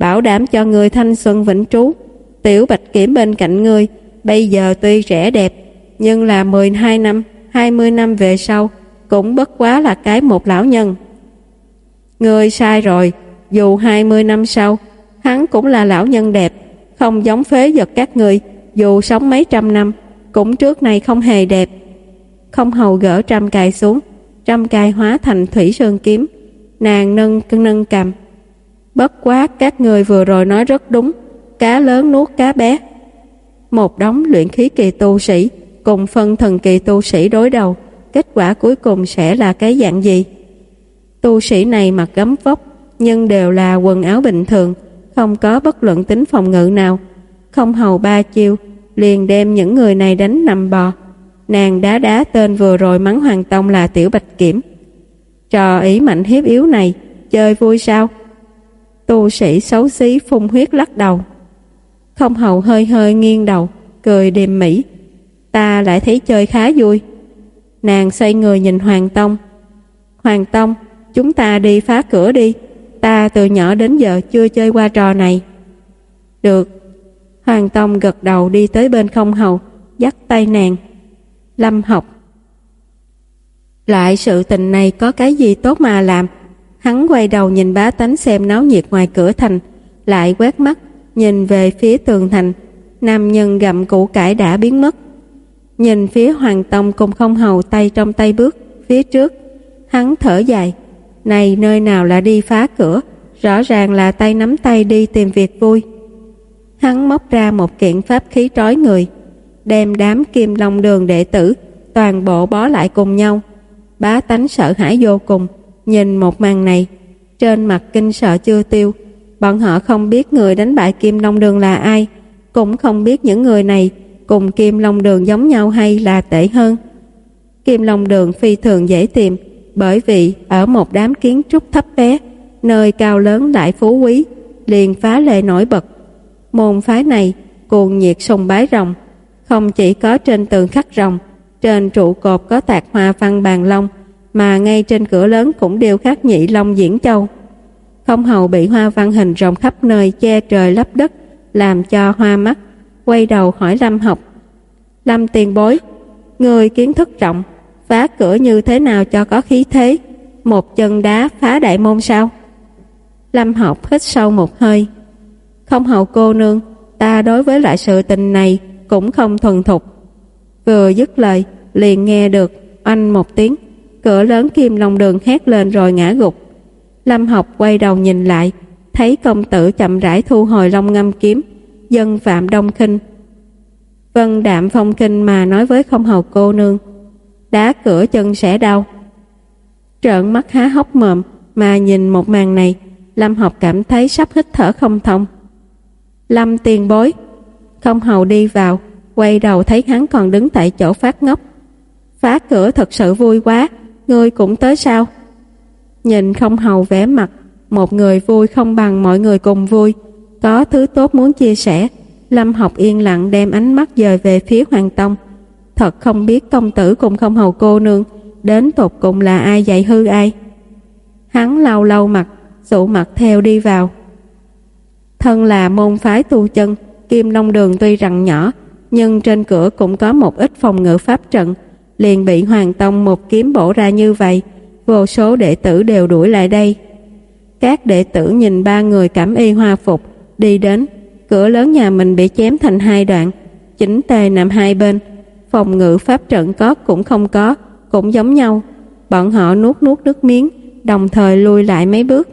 Speaker 2: bảo đảm cho người thanh xuân vĩnh trú. Tiểu Bạch Kiểm bên cạnh ngươi bây giờ tuy trẻ đẹp, nhưng là mười hai năm, hai mươi năm về sau cũng bất quá là cái một lão nhân. Ngươi sai rồi, dù hai mươi năm sau hắn cũng là lão nhân đẹp, không giống phế vật các ngươi, dù sống mấy trăm năm cũng trước này không hề đẹp. Không hầu gỡ trăm cài xuống, trăm cài hóa thành thủy sơn kiếm. Nàng nâng nâng cầm. Bất quá các người vừa rồi nói rất đúng, cá lớn nuốt cá bé. Một đống luyện khí kỳ tu sĩ cùng phân thần kỳ tu sĩ đối đầu, kết quả cuối cùng sẽ là cái dạng gì? Tu sĩ này mặc gấm vóc nhưng đều là quần áo bình thường, không có bất luận tính phòng ngự nào. Không hầu ba chiêu liền đem những người này đánh nằm bò. Nàng đá đá tên vừa rồi mắng Hoàng Tông là Tiểu Bạch Kiểm. Trò ý mạnh hiếp yếu này chơi vui sao? Tu sĩ xấu xí phun huyết lắc đầu. Không hầu hơi hơi nghiêng đầu, cười điềm mỹ. Ta lại thấy chơi khá vui. Nàng xoay người nhìn Hoàng Tông. Hoàng Tông, chúng ta đi phá cửa đi. Ta từ nhỏ đến giờ chưa chơi qua trò này. Được. Hoàng Tông gật đầu đi tới bên Không hầu, dắt tay nàng. Lâm Học, lại sự tình này có cái gì tốt mà làm? Hắn quay đầu nhìn bá tánh xem náo nhiệt ngoài cửa thành, lại quét mắt nhìn về phía tường thành. Nam nhân gặm củ cải đã biến mất. Nhìn phía Hoàng Tông cùng Không hầu tay trong tay bước phía trước, hắn thở dài. Này nơi nào là đi phá cửa, rõ ràng là tay nắm tay đi tìm việc vui. Hắn móc ra một kiện pháp khí trói người, đem đám Kim Long Đường đệ tử toàn bộ bó lại cùng nhau. Bá tánh sợ hãi vô cùng, nhìn một màn này, trên mặt kinh sợ chưa tiêu. Bọn họ không biết người đánh bại Kim Long Đường là ai, cũng không biết những người này cùng Kim Long Đường giống nhau hay là tệ hơn. Kim Long Đường phi thường dễ tìm, bởi vì ở một đám kiến trúc thấp bé, nơi cao lớn lại phú quý, liền phá lệ nổi bật. Môn phái này cuồng nhiệt sùng bái rồng, không chỉ có trên tường khắc rồng, trên trụ cột có tạc hoa văn bàn long, mà ngay trên cửa lớn cũng đều khắc nhị long diễn châu. Không hầu bị hoa văn hình rồng khắp nơi che trời lấp đất, làm cho hoa mắt, quay đầu hỏi Lâm Học. Lâm tiền bối, người kiến thức rộng, phá cửa như thế nào cho có khí thế? Một chân đá phá đại môn sao? Lâm Học hít sâu một hơi. Không hầu cô nương, ta đối với lại sự tình này cũng không thuần thục. Vừa dứt lời, liền nghe được oanh một tiếng, cửa lớn Kim Long Đường hét lên rồi ngã gục. Lâm Học quay đầu nhìn lại, thấy công tử chậm rãi thu hồi long ngâm kiếm, dân Phạm Đông Khinh. Vân đạm phong khinh mà nói với Không hầu cô nương, đá cửa chân sẽ đau. Trợn mắt há hốc mồm mà nhìn một màn này, Lâm Học cảm thấy sắp hít thở không thông. Lâm tiền bối. Không hầu đi vào, quay đầu thấy hắn còn đứng tại chỗ phát ngốc. Phá cửa thật sự vui quá, ngươi cũng tới sao? Nhìn Không hầu vẻ mặt, một người vui không bằng mọi người cùng vui, có thứ tốt muốn chia sẻ. Lâm Học yên lặng đem ánh mắt dời về phía Hoàng Tông. Thật không biết công tử cùng Không hầu cô nương đến tột cùng là ai dạy hư ai. Hắn lau lau mặt, dụ mặt theo đi vào. Thân là môn phái tu chân, Kim Long Đường tuy rằng nhỏ, nhưng trên cửa cũng có một ít phòng ngự pháp trận, liền bị Hoàng Tông một kiếm bổ ra như vậy. Vô số đệ tử đều đuổi lại đây. Các đệ tử nhìn ba người cẩm y hoa phục đi đến, cửa lớn nhà mình bị chém thành hai đoạn, chỉnh tề nằm hai bên, phòng ngự pháp trận có cũng không có, cũng giống nhau. Bọn họ nuốt nuốt nước miếng, đồng thời lui lại mấy bước.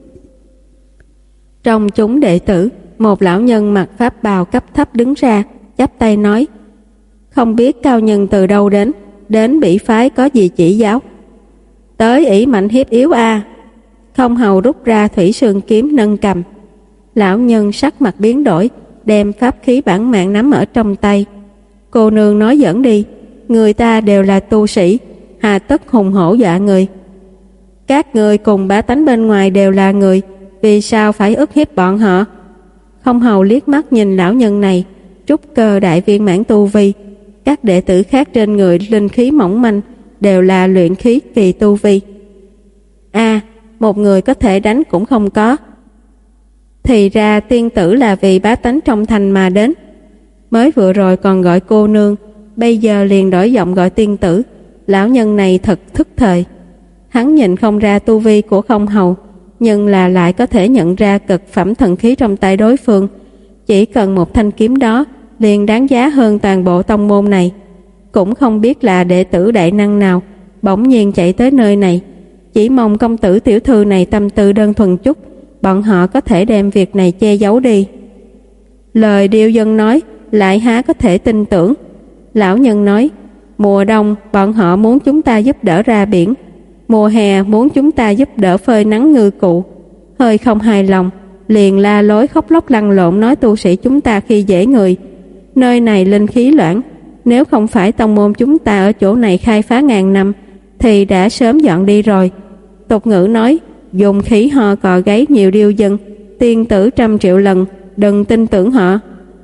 Speaker 2: Trong chúng đệ tử, một lão nhân mặc pháp bào cấp thấp đứng ra, chắp tay nói: không biết cao nhân từ đâu đến, đến Bỉ phái có gì chỉ giáo? Tới ỷ mạnh hiếp yếu a. À. Không hầu rút ra thủy sương kiếm nâng cầm. Lão nhân sắc mặt biến đổi, đem pháp khí bản mạng nắm ở trong tay. Cô nương nói giỡn đi, người ta đều là tu sĩ, hà tất hùng hổ dọa người. Các người cùng bá tánh bên ngoài đều là người, vì sao phải ức hiếp bọn họ? Không hầu liếc mắt nhìn lão nhân này, trúc cơ đại viên mãn tu vi. Các đệ tử khác trên người linh khí mỏng manh, đều là luyện khí kỳ tu vi. A, à, một người có thể đánh cũng không có. Thì ra tiên tử là vì bá tánh trong thành mà đến. Mới vừa rồi còn gọi cô nương, bây giờ liền đổi giọng gọi tiên tử. Lão nhân này thật thức thời. Hắn nhìn không ra tu vi của Không Hầu, nhưng là lại có thể nhận ra cực phẩm thần khí trong tay đối phương. Chỉ cần một thanh kiếm đó liền đáng giá hơn toàn bộ tông môn này. Cũng không biết là đệ tử đại năng nào bỗng nhiên chạy tới nơi này. Chỉ mong công tử tiểu thư này tâm tư đơn thuần chút, bọn họ có thể đem việc này che giấu đi. Lời điêu dân nói lại há có thể tin tưởng. Lão nhân nói, mùa đông bọn họ muốn chúng ta giúp đỡ ra biển, mùa hè muốn chúng ta giúp đỡ phơi nắng ngư cụ. Hơi không hài lòng, liền la lối khóc lóc lăn lộn nói tu sĩ chúng ta khi dễ người. Nơi này linh khí loãng, nếu không phải tông môn chúng ta ở chỗ này khai phá ngàn năm thì đã sớm dọn đi rồi. Tục ngữ nói, dùng khí ho cò gáy nhiều điêu dân, tiên tử trăm triệu lần, đừng tin tưởng họ.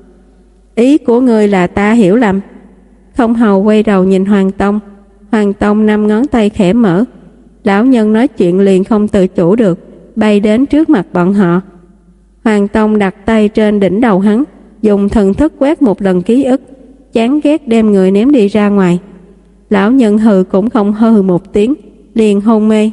Speaker 2: Ý của ngươi là ta hiểu lầm. Không Hầu quay đầu nhìn Hoàng Tông. Hoàng Tông năm ngón tay khẽ mở. Lão nhân nói chuyện liền không tự chủ được, bay đến trước mặt bọn họ. Hoàng Tông đặt tay trên đỉnh đầu hắn, dùng thần thức quét một lần ký ức, chán ghét đem người ném đi ra ngoài. Lão nhân hừ cũng không hừ một tiếng, liền hôn mê.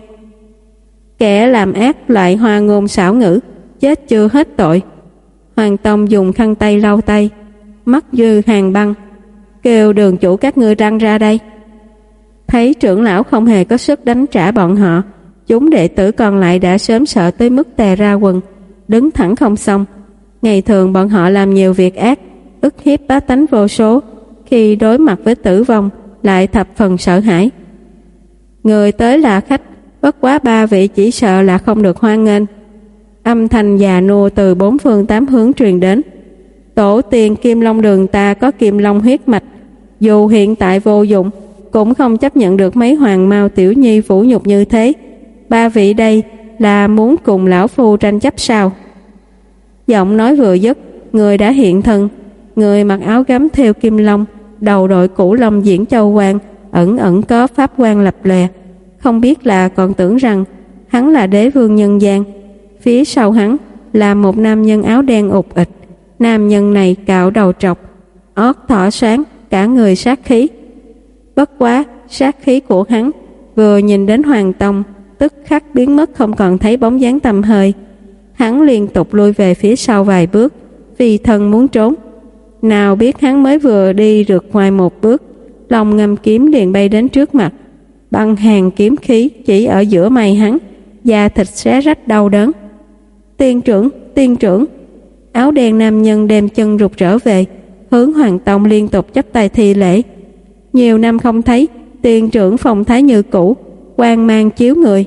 Speaker 2: Kẻ làm ác lại hoa ngôn xảo ngữ, chết chưa hết tội. Hoàng Tông dùng khăn tay lau tay, mắt dư hàng băng, kêu đường chủ các ngươi răng ra đây. Thấy trưởng lão không hề có sức đánh trả bọn họ, chúng đệ tử còn lại đã sớm sợ tới mức tè ra quần, đứng thẳng không xong. Ngày thường bọn họ làm nhiều việc ác, ức hiếp bá tánh vô số, khi đối mặt với tử vong lại thập phần sợ hãi. Người tới là khách, bất quá ba vị chỉ sợ là không được hoan nghênh. Âm thanh già nua từ bốn phương tám hướng truyền đến. Tổ tiên Kim Long Đường ta có Kim Long huyết mạch, dù hiện tại vô dụng, cũng không chấp nhận được mấy hoàng mao tiểu nhi phủ nhục như thế. Ba vị đây là muốn cùng lão phu tranh chấp sao? Giọng nói vừa dứt, người đã hiện thân. Người mặc áo gấm thêu kim long, đầu đội củ long diễn châu quan, ẩn ẩn có pháp quan lập lòe. Không biết là còn tưởng rằng hắn là đế vương nhân gian. Phía sau hắn là một nam nhân áo đen ụt ịch. Nam nhân này cạo đầu trọc, ót thỏ sáng, cả người sát khí. Bất quá, sát khí của hắn vừa nhìn đến Hoàng Tông, tức khắc biến mất không còn thấy bóng dáng tăm hơi. Hắn liên tục lui về phía sau vài bước, vì thân muốn trốn. Nào biết hắn mới vừa đi được ngoài một bước, lòng ngâm kiếm liền bay đến trước mặt, băng hàng kiếm khí chỉ ở giữa mày hắn, da thịt xé rách đau đớn. Tiên trưởng, tiên trưởng! Áo đen nam nhân đem chân rụt trở về, hướng Hoàng Tông liên tục chắp tay thi lễ. Nhiều năm không thấy, tiên trưởng phong thái như cũ, quang mang chiếu người.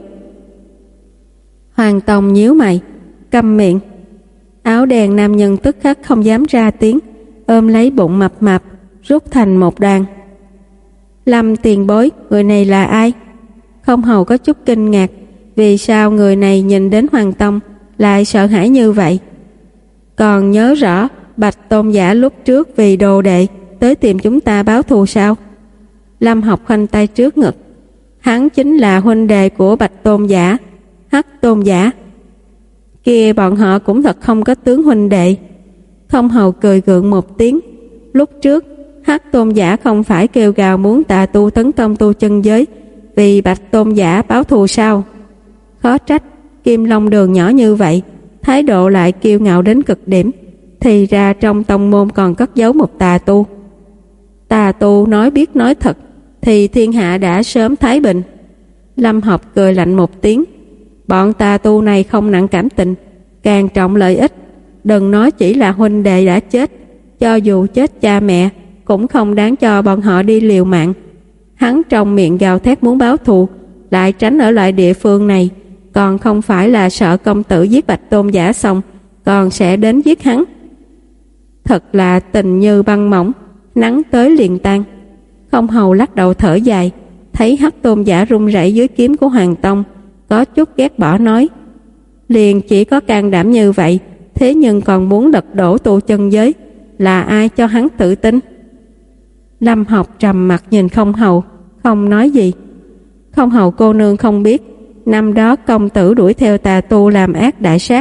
Speaker 2: Hoàng Tông nhíu mày, câm miệng. Áo đen nam nhân tức khắc không dám ra tiếng, ôm lấy bụng mập mạp, rút thành một đoàn. Lâm tiền bối, người này là ai? Không Hầu có chút kinh ngạc, vì sao người này nhìn đến Hoàng Tông lại sợ hãi như vậy? Còn nhớ rõ Bạch Tôn giả lúc trước vì đồ đệ tới tìm chúng ta báo thù sao? Lâm Học khoanh tay trước ngực. Hắn chính là huynh đệ của Bạch Tôn giả, Hắc Tôn giả. Kia bọn họ cũng thật không có tướng huynh đệ. Không Hầu cười gượng một tiếng. Lúc trước Hắc Tôn giả không phải kêu gào muốn tà tu tấn công tu chân giới vì Bạch Tôn giả báo thù sao? Khó trách Kim Long Đường nhỏ như vậy, thái độ lại kiêu ngạo đến cực điểm. Thì ra trong tông môn còn cất giấu một tà tu. Tà tu nói biết nói thật thì thiên hạ đã sớm thái bình. Lâm Học cười lạnh một tiếng. Bọn tà tu này không nặng cảm tình, càng trọng lợi ích. Đừng nói chỉ là huynh đệ đã chết, cho dù chết cha mẹ cũng không đáng cho bọn họ đi liều mạng. Hắn trong miệng gào thét muốn báo thù, lại tránh ở loại địa phương này, còn không phải là sợ công tử giết Bạch Tôn giả xong còn sẽ đến giết hắn. Thật là tình như băng mỏng, nắng tới liền tan. Không Hầu lắc đầu thở dài, thấy Hắc Tôn giả run rẩy dưới kiếm của Hoàng Tông, có chút ghét bỏ nói: liền chỉ có can đảm như vậy, thế nhưng còn muốn lật đổ tu chân giới, là ai cho hắn tự tin? Lâm Học trầm mặt nhìn Không Hầu, không nói gì. Không Hầu cô nương không biết, năm đó công tử đuổi theo tà tu làm ác đại sát,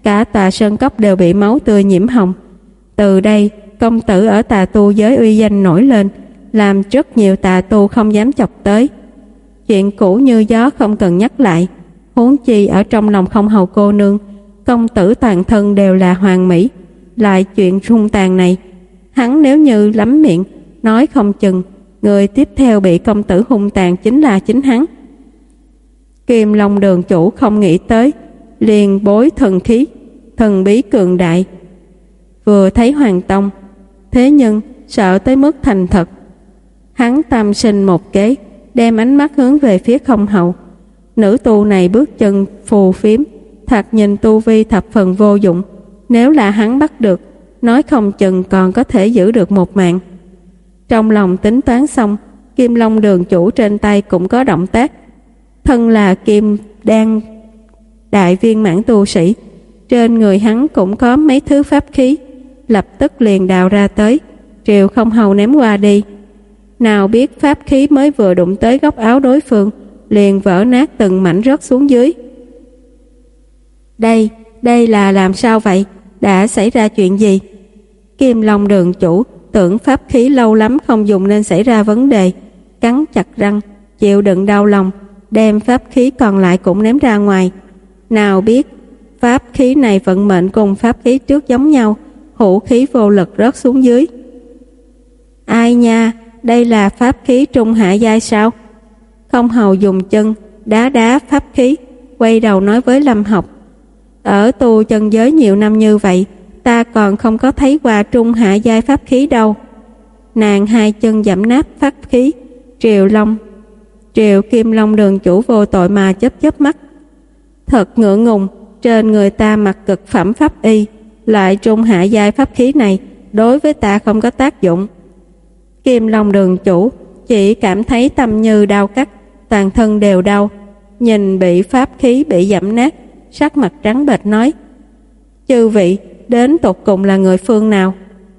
Speaker 2: cả tòa sơn cốc đều bị máu tươi nhiễm hồng. Từ đây, công tử ở tà tu giới uy danh nổi lên, làm rất nhiều tà tu không dám chọc tới. Chuyện cũ như gió không cần nhắc lại, huống chi ở trong lòng Không Hầu cô nương, công tử toàn thân đều là hoàn mỹ. Lại chuyện hung tàn này, hắn nếu như lắm miệng nói không chừng người tiếp theo bị công tử hung tàn chính là chính hắn. Kim Long Đường chủ không nghĩ tới, liền bối thần khí thần bí cường đại. Vừa thấy Hoàng Tông, thế nhưng sợ tới mức thành thật. Hắn tâm sinh một kế, đem ánh mắt hướng về phía Không Hầu. Nữ tu này bước chân phù phiếm, thoạt nhìn tu vi thập phần vô dụng. Nếu là hắn bắt được, nói không chừng còn có thể giữ được một mạng. Trong lòng tính toán xong, Kim Long Đường chủ trên tay cũng có động tác. Thân là Kim Đan đại viên mãn tu sĩ, trên người hắn cũng có mấy thứ pháp khí, lập tức liền đào ra tới, triều Không Hầu ném qua đi. Nào biết pháp khí mới vừa đụng tới góc áo đối phương, liền vỡ nát từng mảnh rớt xuống dưới. Đây, đây là làm sao vậy? Đã xảy ra chuyện gì? Kim Long Đường chủ tưởng pháp khí lâu lắm không dùng nên xảy ra vấn đề, cắn chặt răng, chịu đựng đau lòng, đem pháp khí còn lại cũng ném ra ngoài. Nào biết, pháp khí này vận mệnh cùng pháp khí trước giống nhau, hữu khí vô lực rớt xuống dưới. Ai nha, đây là pháp khí trung hạ giai sao? Không Hầu dùng chân đá đá pháp khí, quay đầu nói với Lâm Học: ở tu chân giới nhiều năm như vậy, ta còn không có thấy qua trung hạ giai pháp khí đâu. Nàng hai chân giẫm nát pháp khí, triều long triều Kim Long Đường chủ vô tội mà chớp chớp mắt. Thật ngượng ngùng, trên người ta mặc cực phẩm pháp y, lại trung hạ giai pháp khí này đối với ta không có tác dụng. Kim Long Đường chủ chỉ cảm thấy tâm như đau cắt, toàn thân đều đau, nhìn bị pháp khí bị giẫm nát, sắc mặt trắng bệch nói: chư vị đến tột cùng là người phương nào?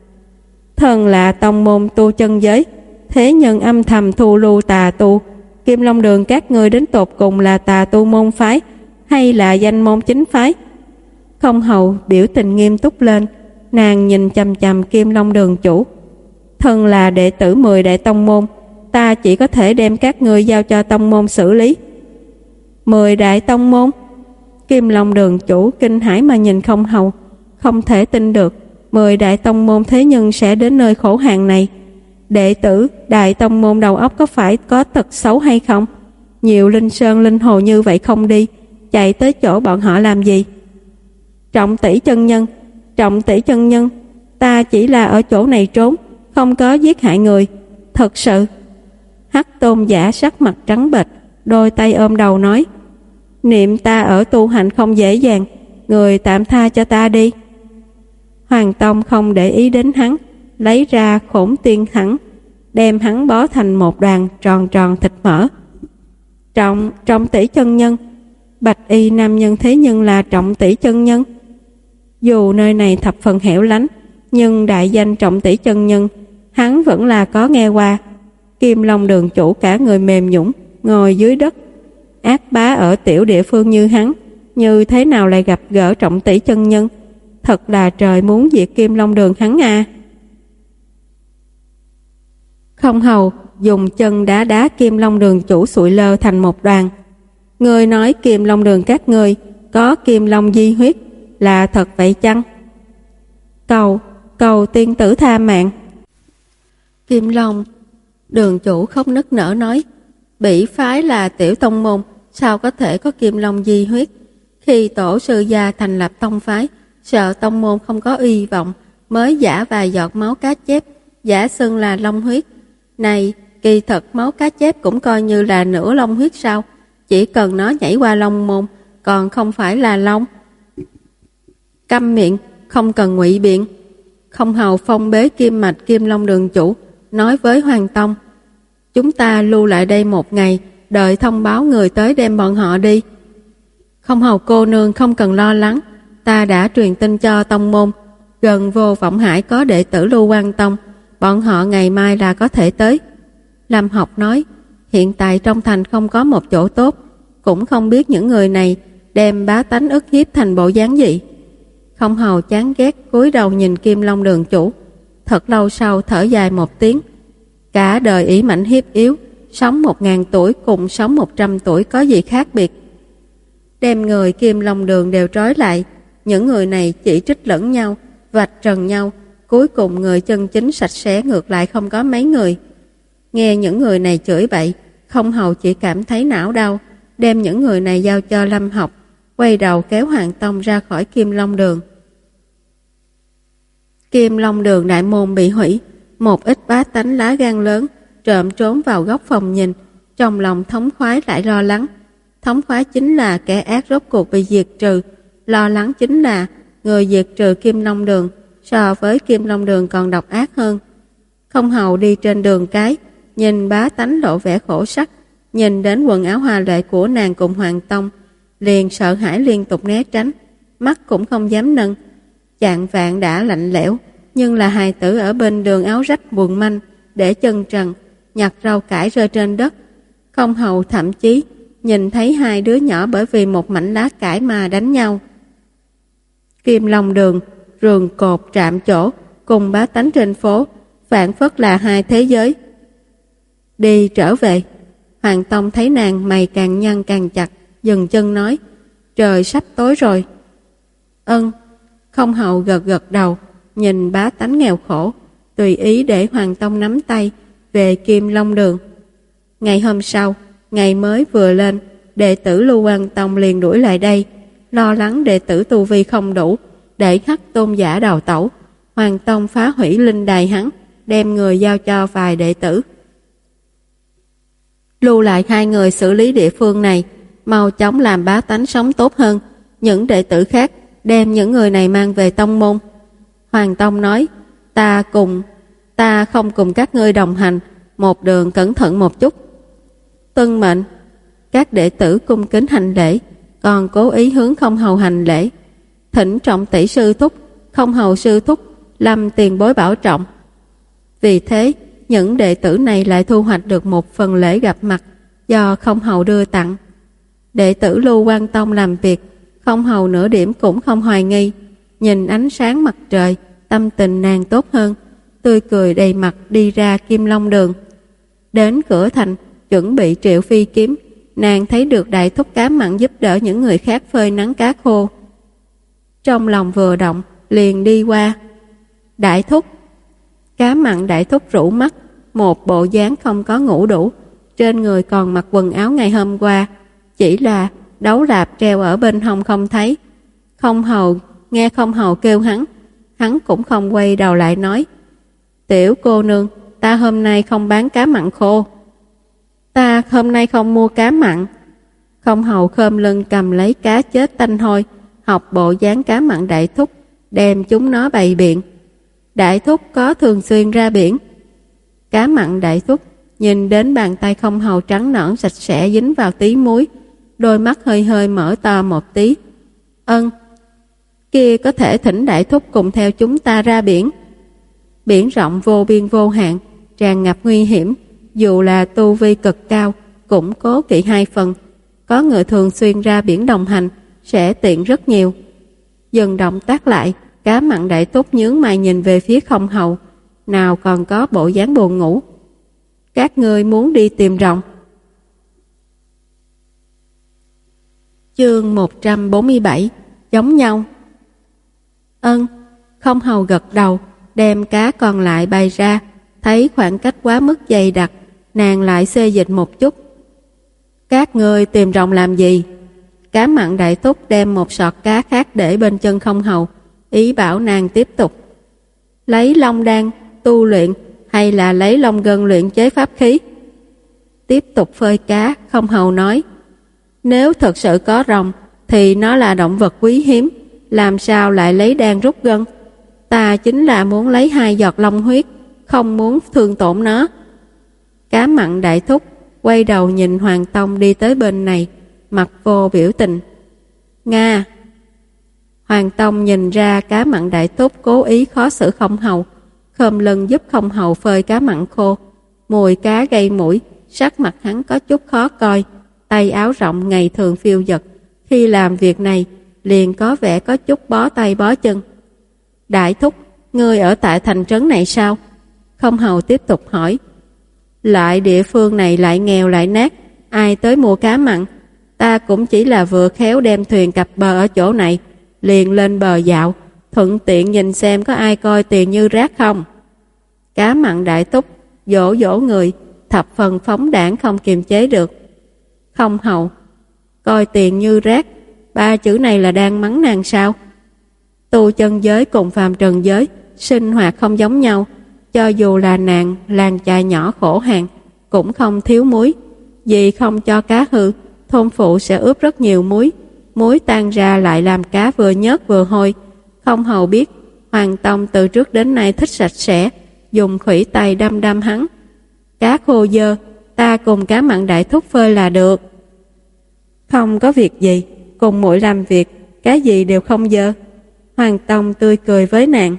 Speaker 2: Thần là tông môn tu chân giới, thế nhưng âm thầm thu lưu tà tu. Kim Long Đường các ngươi đến tột cùng là tà tu môn phái hay là danh môn chính phái? Không Hầu biểu tình nghiêm túc lên, nàng nhìn chằm chằm Kim Long Đường chủ. Thần là đệ tử mười đại tông môn, ta chỉ có thể đem các ngươi giao cho tông môn xử lý. Mười đại tông môn? Kim Long Đường chủ kinh hãi mà nhìn Không Hầu, không thể tin được mười đại tông môn thế nhưng sẽ đến nơi khổ hạn này. Đệ tử đại tông môn đầu óc có phải có tật xấu hay không? Nhiều linh sơn linh hồ như vậy không đi, chạy tới chỗ bọn họ làm gì? Trọng tỷ chân nhân, trọng tỷ chân nhân, ta chỉ là ở chỗ này trốn, không có giết hại người. Thật sự. Hắc Tôn giả sắc mặt trắng bệch, đôi tay ôm đầu nói: niệm ta ở tu hành không dễ dàng, người tạm tha cho ta đi. Hoàng Tông không để ý đến hắn, lấy ra Khổn Tiên Thẳng, đem hắn bó thành một đoàn tròn tròn thịt mỡ. Trọng, trọng tỷ chân nhân. Bạch y nam nhân thế nhưng là trọng tỷ chân nhân. Dù nơi này thập phần hẻo lánh, nhưng đại danh trọng tỷ chân nhân hắn vẫn là có nghe qua. Kim Long Đường chủ cả người mềm nhũn ngồi dưới đất. Ác bá ở tiểu địa phương như hắn, như thế nào lại gặp gỡ trọng tỷ chân nhân? Thật là trời muốn diệt Kim Long Đường hắn à. Không Hầu dùng chân đá đá Kim Long Đường chủ sụi lơ thành một đoàn. Người nói Kim Long Đường các ngươi có Kim Long di huyết, là thật vậy chăng? Cầu, cầu tiên tử tha mạng. Kim Long Đường chủ khóc nức nở nói: bỉ phái là tiểu tông môn, sao có thể có Kim Long di huyết? Khi tổ sư gia thành lập tông phái, sợ tông môn không có uy vọng, mới giả vài giọt máu cá chép, giả xưng là long huyết. Này, kỳ thật máu cá chép cũng coi như là nửa long huyết sao? Chỉ cần nó nhảy qua long môn, còn không phải là long. Câm miệng, không cần ngụy biện. Không Hầu phong bế kim mạch Kim Long Đường chủ, nói với Hoàng Tông: chúng ta lưu lại đây một ngày, đợi thông báo người tới đem bọn họ đi. Không Hầu cô nương không cần lo lắng, ta đã truyền tin cho tông môn, gần Vô Vọng Hải có đệ tử Lưu Quan Tông, bọn họ ngày mai là có thể tới. Lâm Học nói: hiện tại trong thành không có một chỗ tốt, cũng không biết những người này đem bá tánh ức hiếp thành bộ dáng gì. Không hầu chán ghét cúi đầu nhìn Kim Long Đường chủ, thật lâu sau thở dài một tiếng. Cả đời ỷ mạnh hiếp yếu, sống một ngàn tuổi cùng sống một trăm tuổi có gì khác biệt. Đem người Kim Long Đường đều trói lại, những người này chỉ trích lẫn nhau, vạch trần nhau, cuối cùng người chân chính sạch sẽ ngược lại không có mấy người. Nghe những người này chửi bậy, Không hầu chỉ cảm thấy não đau, đem những người này giao cho Lâm Học, quay đầu kéo Hoàng Tông ra khỏi Kim Long Đường. Kim Long Đường đại môn bị hủy, một ít bá tánh lá gan lớn trộm trốn vào góc phòng nhìn, trong lòng thống khoái lại lo lắng. Thống khoái chính là kẻ ác rốt cuộc bị diệt trừ, lo lắng chính là người diệt trừ Kim Long Đường so với Kim Long Đường còn độc ác hơn. Không hầu đi trên đường cái, nhìn bá tánh lộ vẻ khổ sắc, nhìn đến quần áo hoa lệ của nàng cùng Hoàng Tông, liền sợ hãi liên tục né tránh, mắt cũng không dám nâng. Chạng vạn đã lạnh lẽo, nhưng là hài tử ở bên đường áo rách quần manh, để chân trần, nhặt rau cải rơi trên đất. Không hầu thậm chí nhìn thấy hai đứa nhỏ bởi vì một mảnh lá cải mà đánh nhau. Kim Long Đường, rường cột trạm chỗ, cùng bá tánh trên phố, phản phất là hai thế giới. Đi trở về. Hoàng Tông thấy nàng mày càng nhăn càng chặt, dừng chân nói, trời sắp tối rồi. Ân. Không hầu gật gật đầu, nhìn bá tánh nghèo khổ, tùy ý để Hoàng Tông nắm tay về Kim Long Đường. Ngày hôm sau, ngày mới vừa lên, đệ tử Lưu Quan Tông liền đuổi lại đây, lo lắng đệ tử tu vi không đủ để khắc tôn giả đào tẩu. Hoàng Tông phá hủy linh đài hắn, đem người giao cho vài đệ tử, lưu lại hai người xử lý địa phương này, mau chóng làm bá tánh sống tốt hơn. Những đệ tử khác đem những người này mang về tông môn. Hoàng Tông nói, ta cùng ta không cùng các ngươi đồng hành, một đường cẩn thận một chút. Tuân mệnh. Các đệ tử cung kính hành lễ, còn cố ý hướng Không hầu hành lễ, thỉnh trọng tỷ sư thúc, Không hầu sư thúc, Lâm tiền bối bảo trọng. Vì thế, những đệ tử này lại thu hoạch được một phần lễ gặp mặt do Không hầu đưa tặng. Đệ tử Lưu Quan Tông làm việc, Không hầu nửa điểm cũng không hoài nghi. Nhìn ánh sáng mặt trời, tâm tình nàng tốt hơn, tươi cười đầy mặt đi ra Kim Long Đường. Đến cửa thành, chuẩn bị triệu phi kiếm, nàng thấy được đại thúc cá mặn giúp đỡ những người khác phơi nắng cá khô. Trong lòng vừa động, liền đi qua. Đại thúc. Cá mặn đại thúc rũ mắt, một bộ dáng không có ngủ đủ, trên người còn mặc quần áo ngày hôm qua, chỉ là đấu lạp treo ở bên hông không thấy. Không hầu nghe Không hầu kêu hắn, hắn cũng không quay đầu lại nói, tiểu cô nương, ta hôm nay không bán cá mặn khô. Ta hôm nay không mua cá mặn. Không hầu khom lưng cầm lấy cá chết tanh hôi, học bộ dáng cá mặn đại thúc, đem chúng nó bày biện. Đại thúc có thường xuyên ra biển? Cá mặn đại thúc nhìn đến bàn tay Không hầu trắng nõn sạch sẽ dính vào tí muối, đôi mắt hơi hơi mở to một tí. Ân. Kia có thể thỉnh đại thúc cùng theo chúng ta ra biển. Biển rộng vô biên vô hạn, tràn ngập nguy hiểm, dù là tu vi cực cao cũng cố kỵ hai phần. Có người thường xuyên ra biển đồng hành sẽ tiện rất nhiều. Dừng động tác lại, cá mặn đại thúc nhướng mày nhìn về phía Không hầu, nào còn có bộ dáng buồn ngủ. Các ngươi muốn đi tìm rồng. Chương một trăm bốn mươi bảy, giống nhau. Ân. Không hầu gật đầu, đem cá còn lại bày ra, thấy khoảng cách quá mức dày đặc, nàng lại xê dịch một chút. Các ngươi tìm rồng làm gì? Cá mặn đại thúc đem một sọt cá khác để bên chân Không hầu, ý bảo nàng tiếp tục. Lấy long đan tu luyện hay là lấy long gân luyện chế pháp khí? Tiếp tục phơi cá, Không hầu nói, nếu thật sự có rồng thì nó là động vật quý hiếm, làm sao lại lấy đan rút gân? Ta chính là muốn lấy hai giọt long huyết, không muốn thương tổn nó. Cá mặn đại thúc quay đầu nhìn Hoàng Tông đi tới bên này, mặt vô biểu tình. Nga. Hoàng Tông nhìn ra cá mặn đại thúc cố ý khó xử Không hầu, khom lưng giúp Không hầu phơi cá mặn khô. Mùi cá gây mũi, sắc mặt hắn có chút khó coi, tay áo rộng ngày thường phiêu dật. Khi làm việc này, liền có vẻ có chút bó tay bó chân. Đại thúc, ngươi ở tại thành trấn này sao? Không hầu tiếp tục hỏi. Lại địa phương này lại nghèo lại nát, ai tới mua cá mặn? Ta cũng chỉ là vừa khéo đem thuyền cập bờ ở chỗ này, liền lên bờ dạo, thuận tiện nhìn xem có ai coi tiền như rác không. Cá mặn đại thúc dỗ dỗ người, thập phần phóng đãng không kiềm chế được. Không hầu, coi tiền như rác, ba chữ này là đang mắng nàng sao? Tu chân giới cùng phàm trần giới sinh hoạt không giống nhau, cho dù là nàng làng chài nhỏ khổ hàng cũng không thiếu muối, vì không cho cá hư, thôn phụ sẽ ướp rất nhiều muối, muối tan ra lại làm cá vừa nhớt vừa hôi. Không hầu biết Hoàng Tông từ trước đến nay thích sạch sẽ, dùng khuỷu tay đâm đâm hắn. Cá khô dơ, ta cùng cá mặn đại thúc phơi là được. Không có việc gì, cùng muội làm việc, cái gì đều không dơ. Hoàng Tông tươi cười với nàng.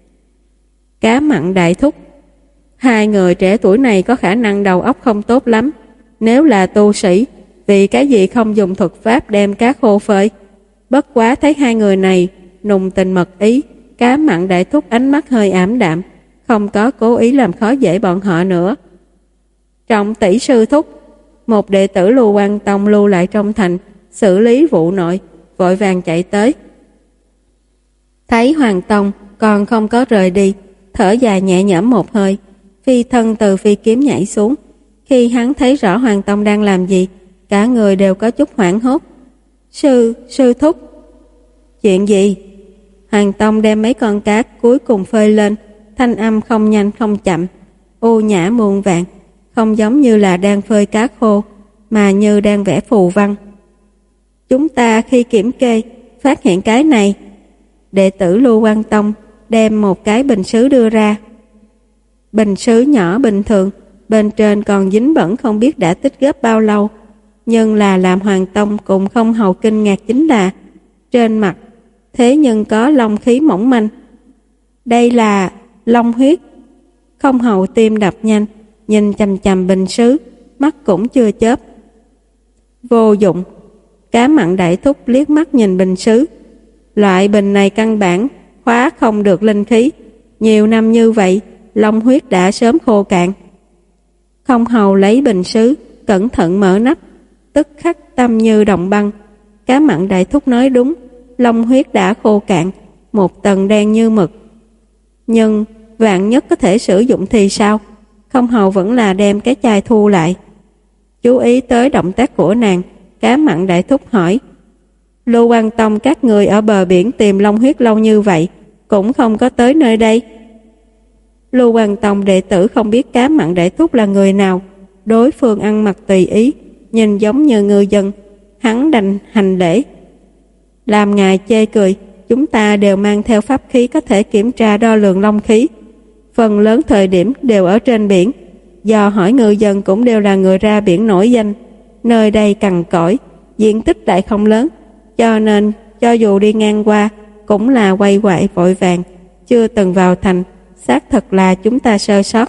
Speaker 2: Cá mặn đại thúc, hai người trẻ tuổi này có khả năng đầu óc không tốt lắm. Nếu là tu sĩ, vì cái gì không dùng thuật pháp đem cá khô phơi? Bất quá thấy hai người này nùng tình mật ý, cá mặn đại thúc ánh mắt hơi ảm đạm, không có cố ý làm khó dễ bọn họ nữa. Trọng tỷ sư thúc, một đệ tử Lưu Quan Tông lưu lại trong thành xử lý vụ nội, vội vàng chạy tới. Thấy Hoàng Tông còn không có rời đi, thở dài nhẹ nhõm một hơi, phi thân từ phi kiếm nhảy xuống. Khi hắn thấy rõ Hoàng Tông đang làm gì, cả người đều có chút hoảng hốt. Sư, sư thúc. Chuyện gì? Hoàng Tông đem mấy con cá cuối cùng phơi lên, thanh âm không nhanh không chậm, u nhã muôn vạn, không giống như là đang phơi cá khô, mà như đang vẽ phù văn. Chúng ta khi kiểm kê, phát hiện cái này. Đệ tử Lưu Quan Tông đem một cái bình sứ đưa ra. Bình sứ nhỏ bình thường, bên trên còn dính bẩn không biết đã tích góp bao lâu. Nhưng là làm Hoàng Tông cũng không hầu kinh ngạc chính là trên mặt thế nhưng có long khí mỏng manh. Đây là long huyết. Không hầu tim đập nhanh, nhìn chằm chằm bình sứ, mắt cũng chưa chớp. Vô dụng. Cá mặn đại thúc liếc mắt nhìn bình sứ. Loại bình này căn bản khóa không được linh khí, nhiều năm như vậy long huyết đã sớm khô cạn. Không hầu lấy bình sứ cẩn thận mở nắp, tức khắc tâm như động băng. Cá mặn đại thúc nói đúng, long huyết đã khô cạn, một tầng đen như mực. Nhưng vạn nhất có thể sử dụng thì sao? Không hầu vẫn là đem cái chai thu lại. Chú ý tới động tác của nàng, cá mặn đại thúc hỏi: Lưu Quan Tông các người ở bờ biển tìm long huyết lâu như vậy, cũng không có tới nơi đây. Lưu Quan Tông đệ tử không biết cá mặn đại thúc là người nào, đối phương ăn mặc tùy ý, nhìn giống như ngư dân, hắn đành hành lễ. Làm ngài chê cười, chúng ta đều mang theo pháp khí có thể kiểm tra đo lường long khí, phần lớn thời điểm đều ở trên biển. Do hỏi ngư dân cũng đều là người ra biển nổi danh, nơi đây cằn cỗi, diện tích lại không lớn, cho nên cho dù đi ngang qua cũng là quay quại vội vàng, chưa từng vào thành. Xác thật là chúng ta sơ sót.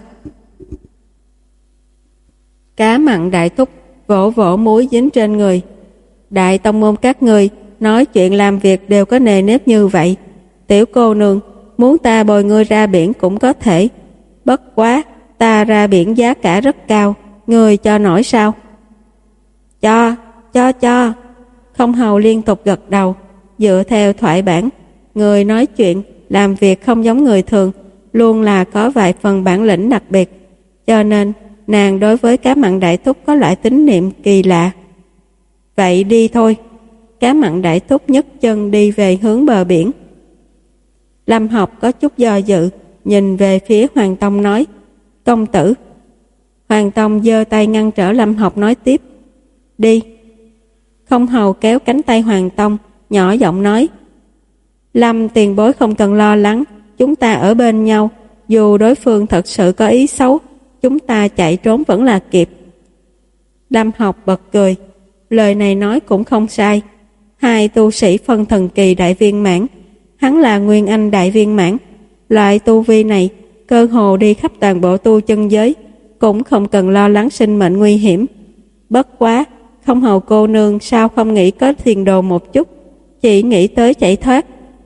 Speaker 2: Cá mặn đại thúc vỗ vỗ muối dính trên người. Đại tông môn các người nói chuyện làm việc đều có nề nếp như vậy. Tiểu cô nương, muốn ta bồi ngươi ra biển cũng có thể, bất quá ta ra biển giá cả rất cao, ngươi cho nổi sao? Cho, cho cho. Không hầu liên tục gật đầu. Dựa theo thoại bản, người nói chuyện làm việc không giống người thường, luôn là có vài phần bản lĩnh đặc biệt, cho nên nàng đối với cá mặn đại thúc có loại tín niệm kỳ lạ. Vậy đi thôi. Cá mặn đại thúc nhấc chân đi về hướng bờ biển. Lâm Học có chút do dự, nhìn về phía Hoàng Tông nói: Công tử. Hoàng Tông giơ tay ngăn trở Lâm Học nói tiếp: Đi. Không hầu kéo cánh tay Hoàng Tông, nhỏ giọng nói: Lâm tiền bối không cần lo lắng, chúng ta ở bên nhau, dù đối phương thật sự có ý xấu, chúng ta chạy trốn vẫn là kịp. Lâm Học bật cười, lời này nói cũng không sai. Hai tu sĩ phân thần kỳ đại viên mãn, hắn là nguyên anh đại viên mãn. Loại tu vi này cơ hồ đi khắp toàn bộ tu chân giới, cũng không cần lo lắng sinh mệnh nguy hiểm. Bất quá, không hầu cô nương sao không nghĩ có tiền đồ một chút? chỉ nghĩ tới chạy thoát.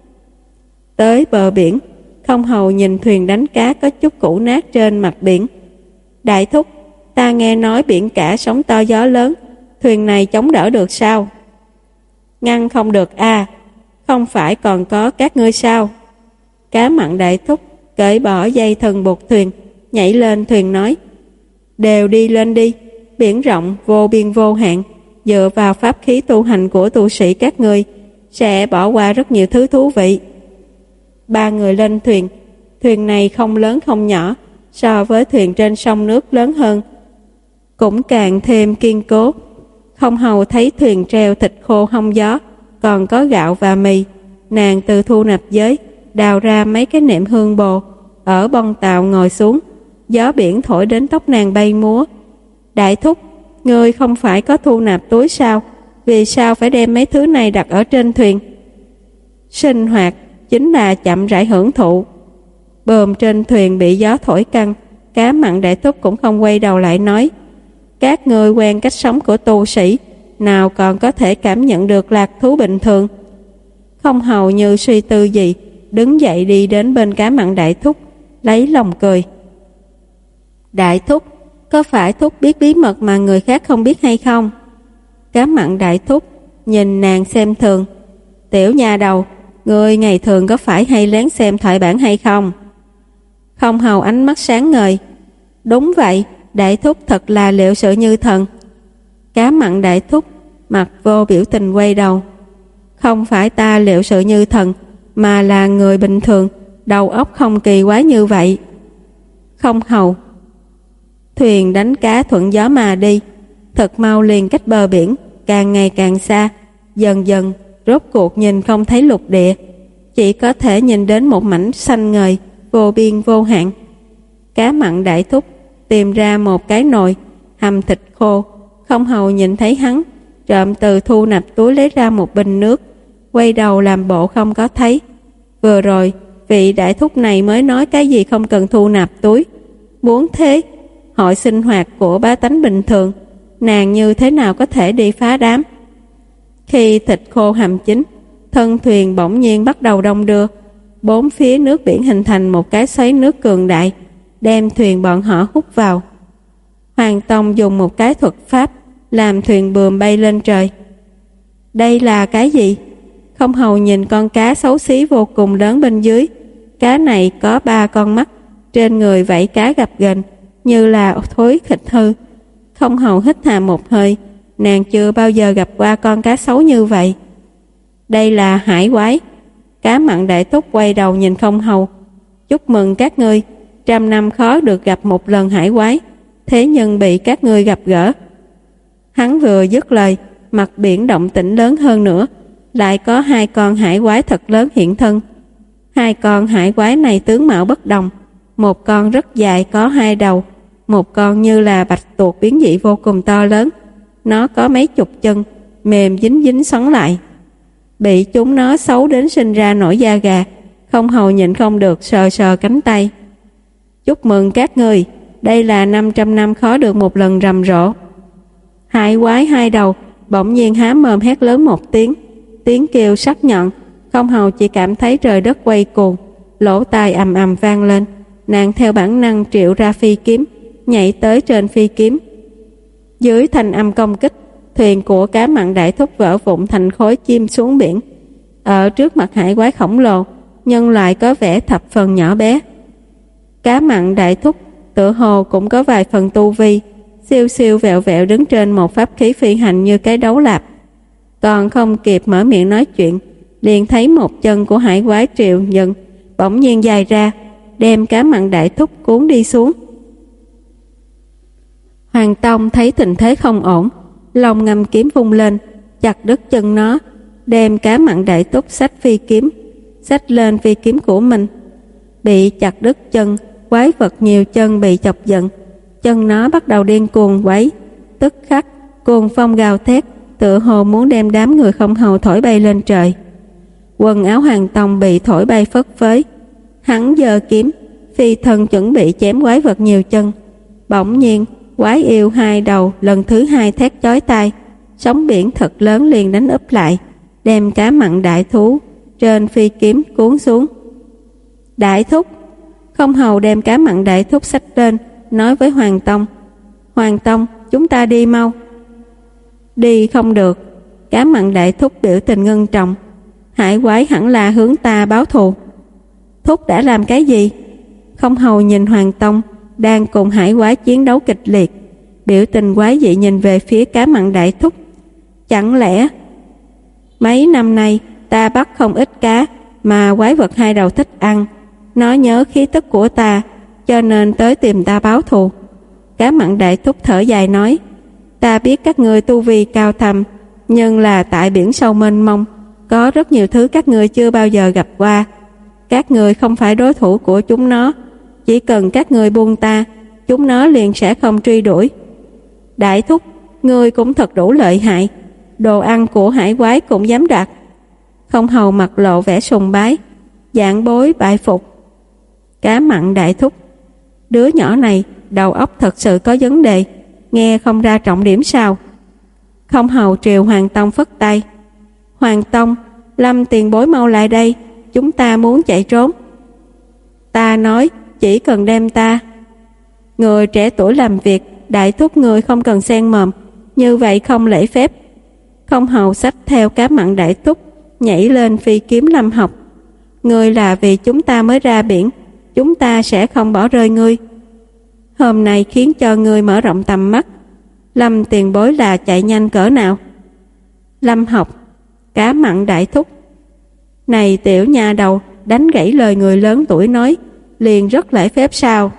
Speaker 2: Tới bờ biển, Không Hầu nhìn thuyền đánh cá có chút cũ nát trên mặt biển. Đại thúc, ta nghe nói biển cả sóng to gió lớn, thuyền này chống đỡ được sao? Ngăn không được à, không phải còn có các ngươi sao? Cá Mặn đại thúc cởi bỏ dây thần buộc thuyền, nhảy lên thuyền nói: đều đi lên đi, biển rộng vô biên vô hạn, dựa vào pháp khí tu hành của tu sĩ các ngươi sẽ bỏ qua rất nhiều thứ thú vị. Ba người lên thuyền. Thuyền này không lớn không nhỏ, so với thuyền trên sông nước lớn hơn, cũng càng thêm kiên cố. Không Hầu thấy thuyền treo thịt khô hong gió, còn có gạo và mì. Nàng từ thu nạp giới đào ra mấy cái nệm hương bồ, ở bong tàu ngồi xuống. Gió biển thổi đến tóc nàng bay múa. Đại thúc, ngươi không phải có thu nạp túi sao? Vì sao phải đem mấy thứ này đặt ở trên thuyền? Sinh hoạt chính là chậm rãi hưởng thụ. Bờm trên thuyền bị gió thổi căng, Cá Mặn đại thúc cũng không quay đầu lại nói: các ngươi quen cách sống của tu sĩ, nào còn có thể cảm nhận được lạc thú bình thường. Không Hầu như suy tư gì, đứng dậy đi đến bên Cá Mặn đại thúc, lấy lòng cười: đại thúc, có phải thúc biết bí mật mà người khác không biết hay không? Cá Mặn đại thúc nhìn nàng xem thường: tiểu nha đầu, ngươi ngày thường có phải hay lén xem thoại bản hay không? Không Hầu ánh mắt sáng ngời: đúng vậy, đại thúc thật là liệu sự như thần. Cá Mặn đại thúc mặt vô biểu tình quay đầu: không phải ta liệu sự như thần, mà là người bình thường, đầu óc không kỳ quái như vậy. Không Hầu. Thuyền đánh cá thuận gió mà đi, thật mau liền cách bờ biển càng ngày càng xa. Dần dần rốt cuộc nhìn không thấy lục địa, chỉ có thể nhìn đến một mảnh xanh ngời vô biên vô hạn. Cá Mặn đại thúc tìm ra một cái nồi hầm thịt khô. Không Hầu nhìn thấy hắn, trộm từ thu nạp túi lấy ra một bình nước, quay đầu làm bộ không có thấy. Vừa rồi vị đại thúc này mới nói cái gì không cần thu nạp túi. Muốn thế, hội sinh hoạt của bá tánh bình thường, nàng như thế nào có thể đi phá đám? Khi thịt khô hầm chín, thân thuyền bỗng nhiên bắt đầu đông đưa. Bốn phía nước biển hình thành một cái xoáy nước cường đại, đem thuyền bọn họ hút vào. Hoàng Tông dùng một cái thuật pháp làm thuyền bườm bay lên trời. Đây là cái gì? Không Hầu nhìn con cá xấu xí vô cùng lớn bên dưới. Cá này có ba con mắt, trên người vảy cá gập ghềnh như là thối thịt hư. Không Hầu hít hà một hơi, nàng chưa bao giờ gặp qua con cá xấu như vậy. Đây là hải quái. Cá Mặn đại thúc quay đầu nhìn Không Hầu: chúc mừng các ngươi, trăm năm khó được gặp một lần hải quái, thế nhưng bị các ngươi gặp gỡ. Hắn vừa dứt lời, mặt biển động tĩnh lớn hơn nữa, lại có hai con hải quái thật lớn hiện thân. Hai con hải quái này tướng mạo bất đồng, một con rất dài có hai đầu, một con như là bạch tuộc biến dị vô cùng to lớn. Nó có mấy chục chân, mềm dính dính xoắn lại. Bị chúng nó xấu đến sinh ra nổi da gà. Không Hầu nhịn không được sờ sờ cánh tay: chúc mừng các ngươi, đây là năm trăm năm khó được một lần rầm rộ. Hải quái hai đầu bỗng nhiên há mồm hét lớn một tiếng, tiếng kêu sắc nhọn. Không Hầu chỉ cảm thấy trời đất quay cuồng, lỗ tai ầm ầm vang lên. Nàng theo bản năng triệu ra phi kiếm, nhảy tới trên phi kiếm. Dưới thanh âm công kích, thuyền của Cá Mặn đại thúc vỡ vụn thành khối chim xuống biển. Ở trước mặt hải quái khổng lồ, nhân loại có vẻ thập phần nhỏ bé. Cá Mặn đại thúc tựa hồ cũng có vài phần tu vi, siêu siêu vẹo vẹo đứng trên một pháp khí phi hành như cái đấu lạp. Còn không kịp mở miệng nói chuyện, liền thấy một chân của hải quái triệu nhận bỗng nhiên dài ra, đem Cá Mặn đại thúc cuốn đi xuống. Hoàng Tông thấy tình thế không ổn, lòng ngầm kiếm vung lên, chặt đứt chân nó, đem Cá Mặn đại thúc xách phi kiếm, xách lên phi kiếm của mình. Bị chặt đứt chân, quái vật nhiều chân bị chọc giận, chân nó bắt đầu điên cuồng quấy, tức khắc cuồng phong gào thét, tựa hồ muốn đem đám người Không Hầu thổi bay lên trời. Quần áo Hoàng Tông bị thổi bay phất phới, hắn giơ kiếm phi thân chuẩn bị chém quái vật nhiều chân. Bỗng nhiên quái yêu hai đầu lần thứ hai thét chói tai, sóng biển thật lớn liền đánh úp lại, đem cá mặn đại thú trên phi kiếm cuốn xuống. Đại thúc! Không hầu đem cá mặn đại thúc xách lên, nói với Hoàng Tông: Hoàng Tông, chúng ta đi mau. Đi không được. Cá mặn đại thúc biểu tình ngưng trọng. Hải quái hẳn là hướng ta báo thù. Thúc đã làm cái gì? Không hầu nhìn Hoàng Tông đang cùng hải quái chiến đấu kịch liệt, biểu tình quái dị nhìn về phía cá mặn đại thúc. Chẳng lẽ mấy năm nay ta bắt không ít cá mà quái vật hai đầu thích ăn, nó nhớ khí tức của ta cho nên tới tìm ta báo thù? Cá mặn đại thúc thở dài nói: Ta biết các ngươi tu vi cao thâm, nhưng là tại biển sâu mênh mông, có rất nhiều thứ các ngươi chưa bao giờ gặp qua. Các ngươi không phải đối thủ của chúng nó, chỉ cần các ngươi buông ta, chúng nó liền sẽ không truy đuổi. Đại thúc, ngươi cũng thật đủ lợi hại, đồ ăn của hải quái cũng dám đoạt. Không hầu mặt lộ vẻ sùng bái, dạng bối bại phục. Cá mặn đại thúc: Đứa nhỏ này đầu óc thật sự có vấn đề, nghe không ra trọng điểm sao? Không hầu triều Hoàng Tông phất tay: Hoàng Tông, Lâm tiền bối mau lại đây, chúng ta muốn chạy trốn. Ta nói chỉ cần đem ta. Người trẻ tuổi làm việc, đại thúc người không cần xen mồm, như vậy không lễ phép. Không hầu xách theo cá mặn đại thúc, nhảy lên phi kiếm Lâm Học. Ngươi là vì chúng ta mới ra biển, chúng ta sẽ không bỏ rơi ngươi. Hôm nay khiến cho ngươi mở rộng tầm mắt. Lâm tiền bối là chạy nhanh cỡ nào? Lâm Học: Cá mặn đại thúc. Này tiểu nha đầu, đánh gãy lời người lớn tuổi nói, liền rất lễ phép sao?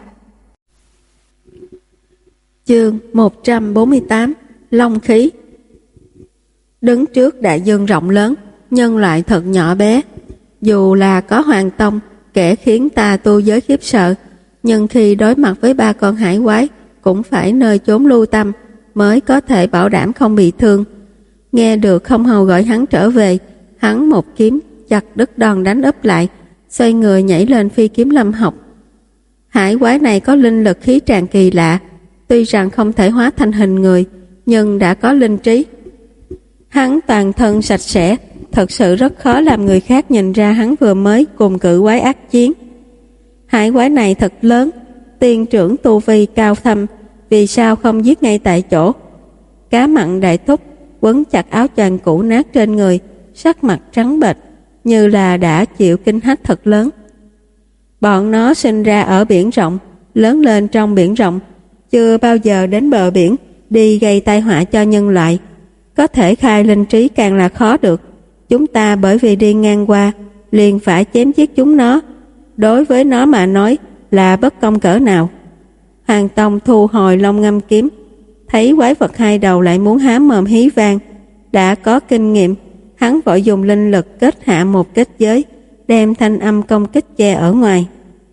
Speaker 1: Chương một trăm bốn mươi tám: Long khí. Đứng trước đại dương rộng lớn, nhân loại thật nhỏ bé. Dù là có Hoàng Tông, kẻ khiến ta tu giới khiếp sợ, nhưng khi đối mặt với ba con hải quái, cũng phải nơi chốn lưu tâm, mới có thể bảo đảm không bị thương. Nghe được không hầu gọi hắn trở về, hắn một kiếm chặt đứt đòn đánh úp lại, xoay người nhảy lên phi kiếm Lâm Học. Hải quái này có linh lực khí tràn kỳ lạ, tuy rằng không thể hóa thành hình người, nhưng đã có linh trí. Hắn toàn thân sạch sẽ, thật sự rất khó làm người khác nhìn ra hắn vừa mới cùng cự quái ác chiến. Hải quái này thật lớn, tiên trưởng tu vi cao thâm, vì sao không giết ngay tại chỗ? Cá mặn đại thúc quấn chặt áo choàng cũ nát trên người, sắc mặt trắng bệch, như là đã chịu kinh hách thật lớn. Bọn nó sinh ra ở biển rộng, lớn lên trong biển rộng, chưa bao giờ đến bờ biển đi gây tai họa cho nhân loại. Có thể khai linh trí càng là khó được. Chúng ta bởi vì đi ngang qua liền phải chém giết chúng nó, đối với nó mà nói là bất công cỡ nào. Hoàng Tông thu hồi Long Ngâm kiếm, thấy quái vật hai đầu lại muốn há mồm hí vang, đã có kinh nghiệm, hắn vội dùng linh lực kết hạ một kết giới, đem thanh âm công kích che ở ngoài.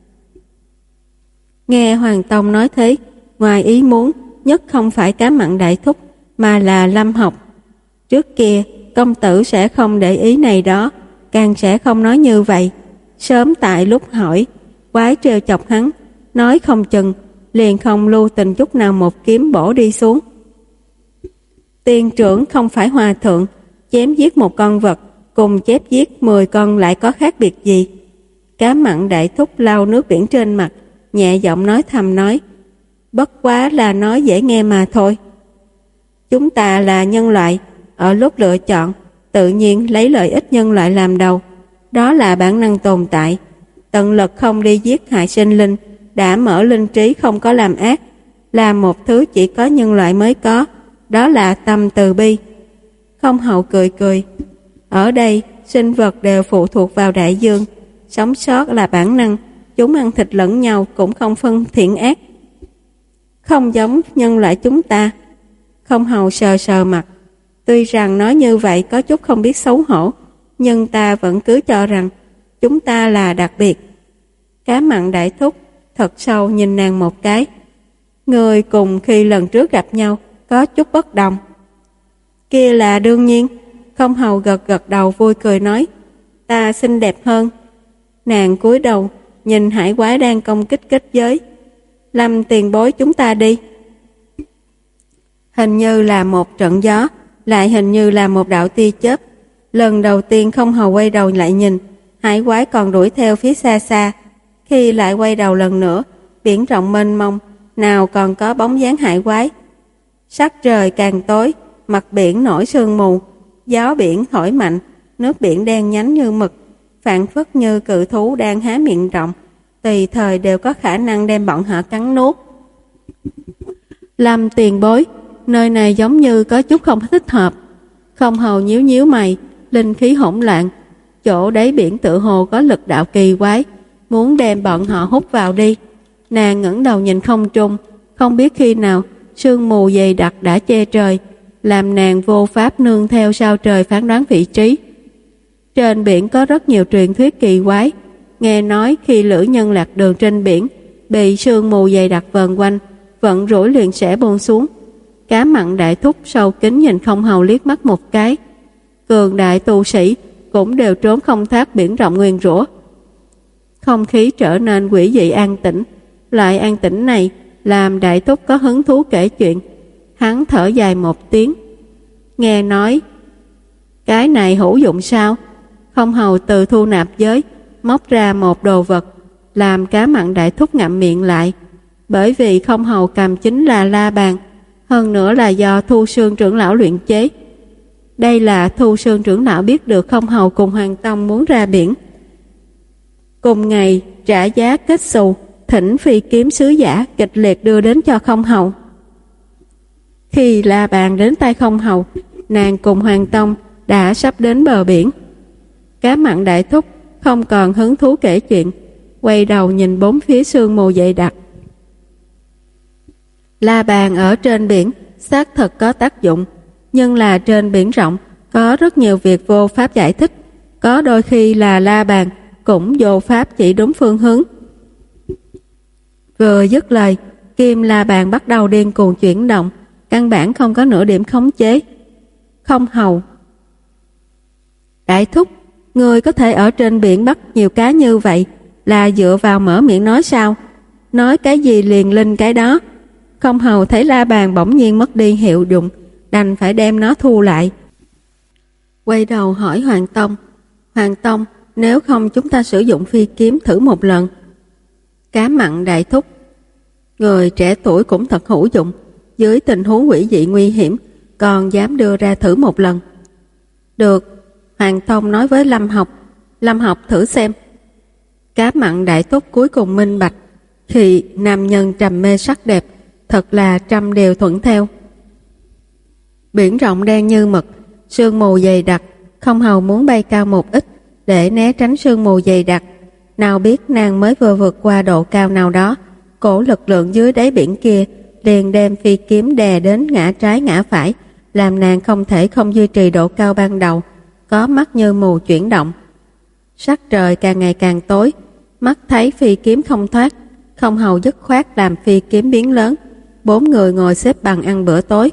Speaker 1: Nghe Hoàng Tông nói thế, ngoài ý muốn nhất không phải cá mặn đại thúc, mà là Lâm Học. Trước kia công tử sẽ không để ý này đó, càng sẽ không nói như vậy. Sớm tại lúc hỏi, quái trêu chọc hắn, nói không chừng liền không lưu tình chút nào một kiếm bổ đi xuống. Tiên trưởng không phải hòa thượng, chém giết một con vật cùng chém giết mười con lại có khác biệt gì? Cá mặn đại thúc lau nước biển trên mặt, nhẹ giọng nói thầm nói: Bất quá là nói dễ nghe mà thôi. Chúng ta là nhân loại, ở lúc lựa chọn tự nhiên lấy lợi ích nhân loại làm đầu, đó là bản năng tồn tại. Tận lực không đi giết hại sinh linh, đã mở linh trí không có làm ác, là một thứ chỉ có nhân loại mới có, đó là tâm từ bi. Không hậu cười cười: Ở đây sinh vật đều phụ thuộc vào đại dương, sống sót là bản năng, chúng ăn thịt lẫn nhau cũng không phân thiện ác, không giống nhân loại chúng ta. Không hầu sờ sờ mặt, tuy rằng nói như vậy có chút không biết xấu hổ, nhưng ta vẫn cứ cho rằng chúng ta là đặc biệt. Cá mặn đại thúc thật sâu nhìn nàng một cái. Người cùng khi lần trước gặp nhau có chút bất đồng. Kia là đương nhiên. Không hầu gật gật đầu vui cười nói: Ta xinh đẹp hơn. Nàng cúi đầu nhìn hải quái đang công kích kết giới. Lâm tiền bối, chúng ta đi. Hình như là một trận gió, lại hình như là một đạo tia chớp.
Speaker 2: Lần đầu tiên không hầu quay đầu lại nhìn, hải quái còn đuổi theo phía xa xa. Khi lại quay đầu lần nữa, biển rộng mênh mông, nào còn có bóng dáng hải quái. Sắc trời càng tối, mặt biển nổi sương mù, gió biển thổi mạnh, nước biển đen nhánh như mực, phảng phất như cự thú đang há miệng rộng, tùy thời đều có khả năng đem bọn họ cắn nuốt. Lâm tiền bối, nơi này giống như có chút không thích hợp. Không hầu nhíu nhíu mày, linh khí hỗn loạn, chỗ đáy biển tự hồ có lực đạo kỳ quái, muốn đem bọn họ hút vào đi. Nàng ngẩng đầu nhìn không trung, không biết khi nào sương mù dày đặc đã che trời, làm nàng vô pháp nương theo sao trời phán đoán vị trí. Trên biển có rất nhiều truyền thuyết kỳ quái, nghe nói khi lữ nhân lạc đường trên biển, bị sương mù dày đặc vờn quanh, vận rủi liền sẽ buông xuống. Cá mặn đại thúc sâu kính nhìn không hầu liếc mắt một cái. Cường đại tu sĩ cũng đều trốn không thoát biển rộng nguyên rủa. Không khí trở nên quỷ dị an tĩnh, loại an tĩnh này làm đại thúc có hứng thú kể chuyện. Hắn thở dài một tiếng. Nghe nói cái này hữu dụng sao? Không hầu từ thu nạp giới móc ra một đồ vật, làm cá mặn đại thúc ngậm miệng lại. Bởi vì không hầu cầm chính là la bàn, hơn nữa là do Thu Sương trưởng lão luyện chế. Đây là Thu Sương trưởng lão biết được không hầu cùng Hoàng Tông muốn ra biển, cùng ngày trả giá kết xù, thỉnh phi kiếm sứ giả kịch liệt đưa đến cho không hầu. Khi la bàn đến tay không hầu, nàng cùng Hoàng Tông đã sắp đến bờ biển. Cá mặn đại thúc không còn hứng thú kể chuyện, quay đầu nhìn bốn phía sương mù dày đặc. La bàn ở trên biển xác thật có tác dụng, nhưng là trên biển rộng có rất nhiều việc vô pháp giải thích, có đôi khi là la bàn cũng vô pháp chỉ đúng phương hướng. Vừa dứt lời, kim la bàn bắt đầu điên cuồng chuyển động, căn bản không có nửa điểm khống chế. Không hầu, đại thúc, người có thể ở trên biển bắt nhiều cá như vậy là dựa vào mở miệng nói sao? Nói cái gì liền linh cái đó. Không hầu thấy la bàn bỗng nhiên mất đi hiệu dụng, đành phải đem nó thu lại. Quay đầu hỏi Hoàng Tông, Hoàng Tông, nếu không chúng ta sử dụng phi kiếm thử một lần. Cá mặn đại thúc, người trẻ tuổi cũng thật hữu dụng, dưới tình huống quỷ dị nguy hiểm còn dám đưa ra thử một lần. Được, Hoàng Tông nói với Lâm Học, Lâm Học thử xem. Cá mặn đại thúc cuối cùng minh bạch, thì nam nhân trầm mê sắc đẹp, thật là trăm điều thuận theo. Biển rộng đen như mực, sương mù dày đặc, không hầu muốn bay cao một ít để né tránh sương mù dày đặc. Nào biết nàng mới vừa vượt qua độ cao nào đó, cổ lực lượng dưới đáy biển kia liền đem phi kiếm đè đến ngã trái ngã phải, làm nàng không thể không duy trì độ cao ban đầu, có mắt như mù chuyển động. Sắc trời càng ngày càng tối, mắt thấy phi kiếm không thoát, không hầu dứt khoát làm phi kiếm biến lớn. Bốn người ngồi xếp bằng ăn bữa tối.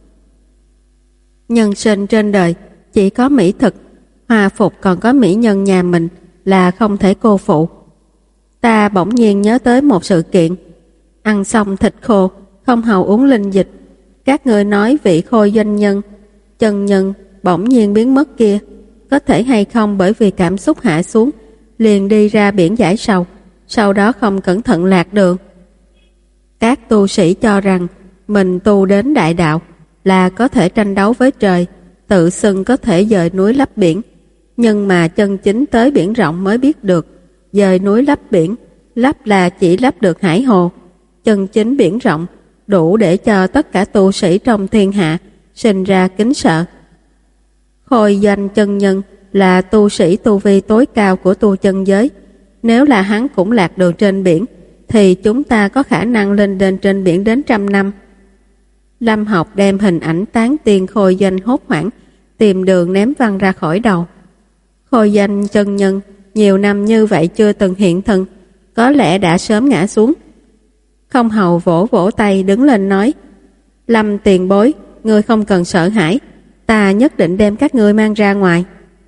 Speaker 2: Nhân sinh trên đời chỉ có mỹ thực, hòa phục còn có mỹ nhân nhà mình là không thể cô phụ. Ta bỗng nhiên nhớ tới một sự kiện. Ăn xong thịt khô, không hầu uống linh dịch. Các người nói vị khôi doanh nhân, chân nhân bỗng nhiên biến mất kia, có thể hay không bởi vì cảm xúc hạ xuống, liền đi ra biển giải sầu, sau đó không cẩn thận lạc đường. Các tu sĩ cho rằng mình tu đến đại đạo là có thể tranh đấu với trời, tự xưng có thể dời núi lấp biển. Nhưng mà chân chính tới biển rộng mới biết được, dời núi lấp biển, lấp là chỉ lấp được hải hồ. Chân chính biển rộng đủ để cho tất cả tu sĩ trong thiên hạ sinh ra kính sợ. Khôi doanh chân nhân là tu sĩ tu vi tối cao của tu chân giới. Nếu là hắn cũng lạc đường trên biển, thì chúng ta có khả năng lên đên trên biển đến trăm năm. Lâm Học đem hình ảnh tán tiên khôi doanh hốt hoảng, tìm đường ném văng ra khỏi đầu. Khôi doanh chân nhân nhiều năm như vậy chưa từng hiện thân, có lẽ đã sớm ngã xuống. Không hầu vỗ vỗ tay đứng lên nói, Lâm tiền bối, ngươi không cần sợ hãi, ta nhất định đem các ngươi mang ra ngoài.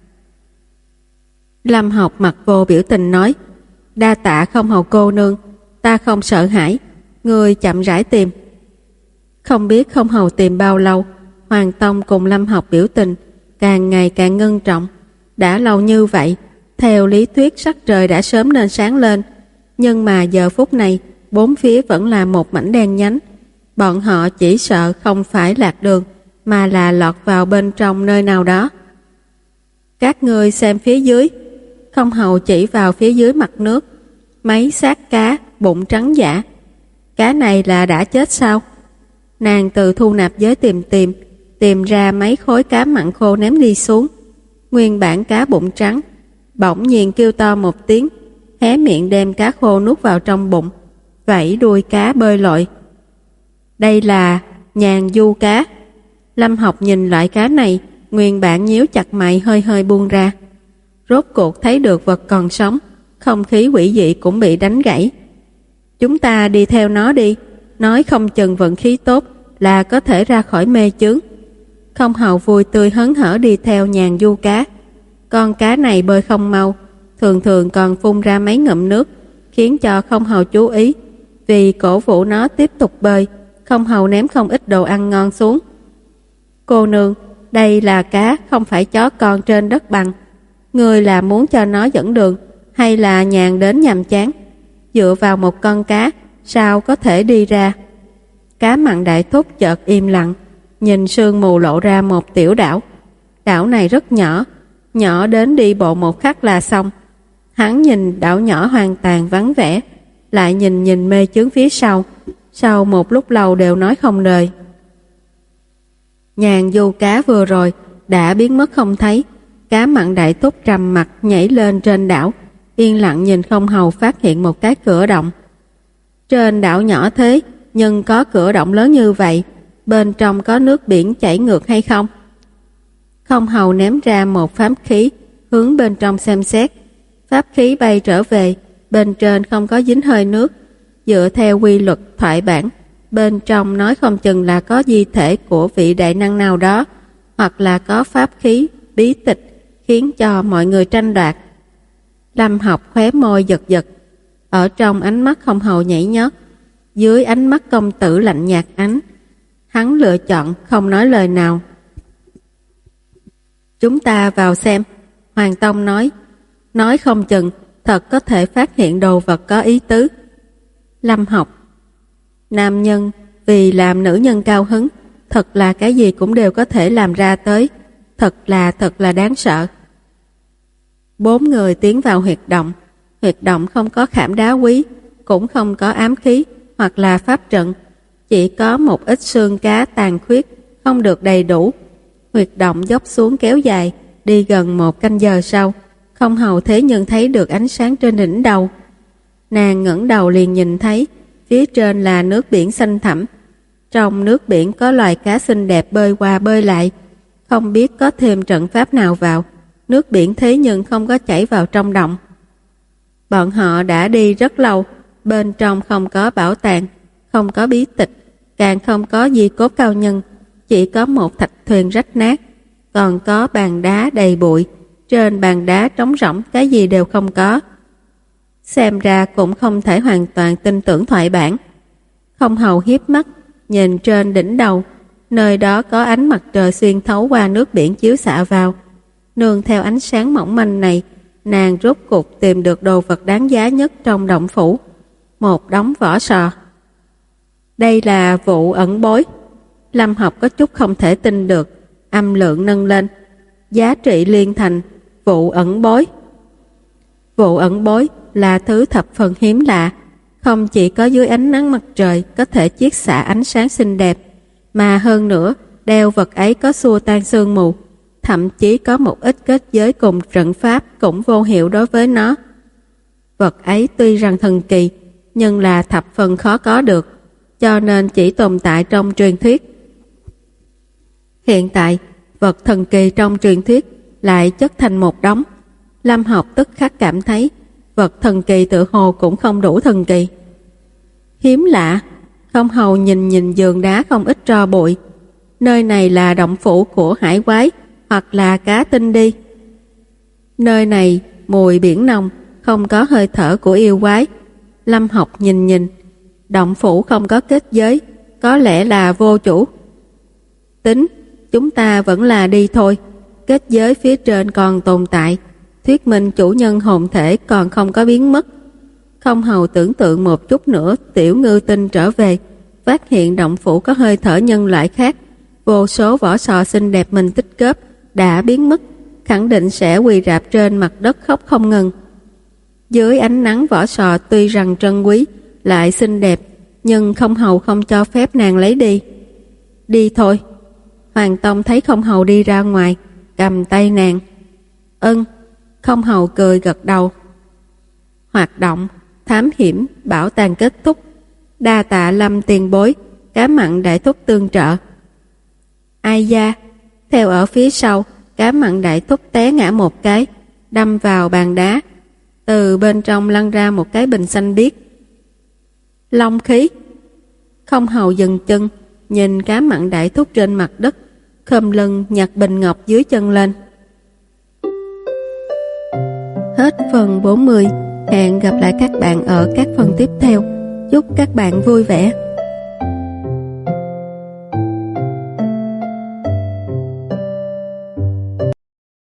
Speaker 2: Lâm Học mặt vô biểu tình nói, đa tạ không hầu cô nương, ta không sợ hãi, ngươi chậm rãi tìm. Không biết không hầu tìm bao lâu, Hoàng Tông cùng Lâm Học biểu tình, càng ngày càng ngưng trọng. Đã lâu như vậy, theo lý thuyết sắc trời đã sớm nên sáng lên, nhưng mà giờ phút này bốn phía vẫn là một mảnh đen nhánh. Bọn họ chỉ sợ không phải lạc đường, mà là lọt vào bên trong nơi nào đó. Các ngươi xem phía dưới. Không hầu chỉ vào phía dưới mặt nước. Mấy xác cá, bụng trắng giả. Cá này là đã chết sao? Nàng từ thu nạp giới tìm tìm, tìm ra mấy khối cá mặn khô ném đi xuống. Nguyên bản cá bụng trắng, bỗng nhiên kêu to một tiếng, hé miệng đem cá khô nuốt vào trong bụng, vẫy đuôi cá bơi lội. Đây là nhàn du cá. Lâm Học nhìn loại cá này, nguyên bản nhíu chặt mày hơi hơi buông ra. Rốt cuộc thấy được vật còn sống, không khí quỷ dị cũng bị đánh gãy. Chúng ta đi theo nó đi, nói không chừng vận khí tốt là có thể ra khỏi mê chướng. Không hầu vui tươi hớn hở đi theo nhàn du cá. Con cá này bơi không mau, thường thường còn phun ra mấy ngụm nước, khiến cho không hầu chú ý. Vì cổ vũ nó tiếp tục bơi, không hầu ném không ít đồ ăn ngon xuống. Cô nương, đây là cá, không phải chó con trên đất bằng. Người là muốn cho nó dẫn đường, hay là nhàn đến nhàm chán? Dựa vào một con cá, sao có thể đi ra? Cá mặn đại thúc chợt im lặng, nhìn sương mù lộ ra một tiểu đảo. Đảo này rất nhỏ, nhỏ đến đi bộ một khắc là xong. Hắn nhìn đảo nhỏ hoàn toàn vắng vẻ, lại nhìn nhìn mê chướng phía sau. Sau một lúc lâu đều nói không lời. Nhàn du cá vừa rồi đã biến mất không thấy. Cá mặn đại thúc trầm mặt nhảy lên trên đảo, yên lặng nhìn không hầu phát hiện một cái cửa động. Trên đảo nhỏ thế, nhưng có cửa động lớn như vậy, bên trong có nước biển chảy ngược hay không? Không hầu ném ra một pháp khí, hướng bên trong xem xét. Pháp khí bay trở về, bên trên không có dính hơi nước. Dựa theo quy luật thoại bản, bên trong nói không chừng là có di thể của vị đại năng nào đó, hoặc là có pháp khí, bí tịch, khiến cho mọi người tranh đoạt. Lâm Học khóe môi giật giật, ở trong ánh mắt không hầu nhảy nhót, dưới ánh mắt công tử lạnh nhạt ánh. Hắn lựa chọn không nói lời nào. Chúng ta vào xem. Hoàng Tông nói, nói không chừng thật có thể phát hiện đồ vật có ý tứ. Lâm Học, nam nhân vì làm nữ nhân cao hứng, thật là cái gì cũng đều có thể làm ra tới, thật là thật là đáng sợ. Bốn người tiến vào huyệt động. Huyệt động không có khảm đá quý, cũng không có ám khí hoặc là pháp trận, chỉ có một ít xương cá tàn khuyết, không được đầy đủ. Huyệt động dốc xuống kéo dài, đi gần một canh giờ sau, không hầu thế nhưng thấy được ánh sáng trên đỉnh đầu. Nàng ngẩng đầu liền nhìn thấy, phía trên là nước biển xanh thẳm. Trong nước biển có loài cá xinh đẹp bơi qua bơi lại, không biết có thêm trận pháp nào vào. Nước biển thế nhưng không có chảy vào trong động. Bọn họ đã đi rất lâu, bên trong không có bảo tàng, không có bí tịch, càng không có di cốt cao nhân, chỉ có một thạch thuyền rách nát, còn có bàn đá đầy bụi, trên bàn đá trống rỗng, cái gì đều không có. Xem ra cũng không thể hoàn toàn tin tưởng thoại bản. Không hầu hiếp mắt, nhìn trên đỉnh đầu, nơi đó có ánh mặt trời xuyên thấu qua nước biển chiếu xạ vào. Nương theo ánh sáng mỏng manh này, nàng rốt cuộc tìm được đồ vật đáng giá nhất trong động phủ, một đống vỏ sò. Đây là vụ ẩn bối. Lâm Học có chút không thể tin được, âm lượng nâng lên. Giá trị liên thành, vụ ẩn bối. Vụ ẩn bối là thứ thập phần hiếm lạ, không chỉ có dưới ánh nắng mặt trời có thể chiết xạ ánh sáng xinh đẹp, mà hơn nữa đeo vật ấy có xua tan sương mù, thậm chí có một ít kết giới cùng trận pháp cũng vô hiệu đối với nó. Vật ấy tuy rằng thần kỳ, nhưng là thập phần khó có được, cho nên chỉ tồn tại trong truyền thuyết. Hiện tại, vật thần kỳ trong truyền thuyết lại chất thành một đống. Lâm Học tức khắc cảm thấy vật thần kỳ tự hồ cũng không đủ thần kỳ. Hiếm lạ, không hầu nhìn nhìn giường đá không ít tro bụi. Nơi này là động phủ của hải quái hoặc là cá tinh đi. Nơi này mùi biển nồng, không có hơi thở của yêu quái. Lâm Học nhìn nhìn, động phủ không có kết giới, có lẽ là vô chủ. Tính, chúng ta vẫn là đi thôi. kết giới phía trên còn tồn tại, thuyết minh chủ nhân hồn thể còn không có biến mất. Không hầu tưởng tượng một chút nữa, Tiểu Ngư Tinh trở về, phát hiện động phủ có hơi thở nhân loại khác, vô số vỏ sò xinh đẹp mình tích góp đã biến mất, khẳng định sẽ quỳ rạp trên mặt đất khóc không ngừng. Dưới ánh nắng vỏ sò tuy rằng trân quý, lại xinh đẹp, nhưng không hầu không cho phép nàng lấy đi. Đi thôi. Hoàng Tông thấy không hầu đi ra ngoài, cầm tay nàng. Ân. Không hầu cười gật đầu. Hoạt động, thám hiểm, bảo tàng kết thúc. Đa tạ Lâm tiền bối, Cá Mặn đại thúc tương trợ. Ai da, theo ở phía sau, Cá Mặn đại thúc té ngã một cái, đâm vào bàn đá. Từ bên trong lăn ra một cái bình xanh biếc. Long khí. Không hầu dừng chân, nhìn Cá Mặn đại thúc trên mặt đất, khom lưng nhặt bình ngọc dưới chân lên. Hết phần bốn mươi. Hẹn gặp lại các bạn ở các phần tiếp theo. Chúc các bạn vui vẻ.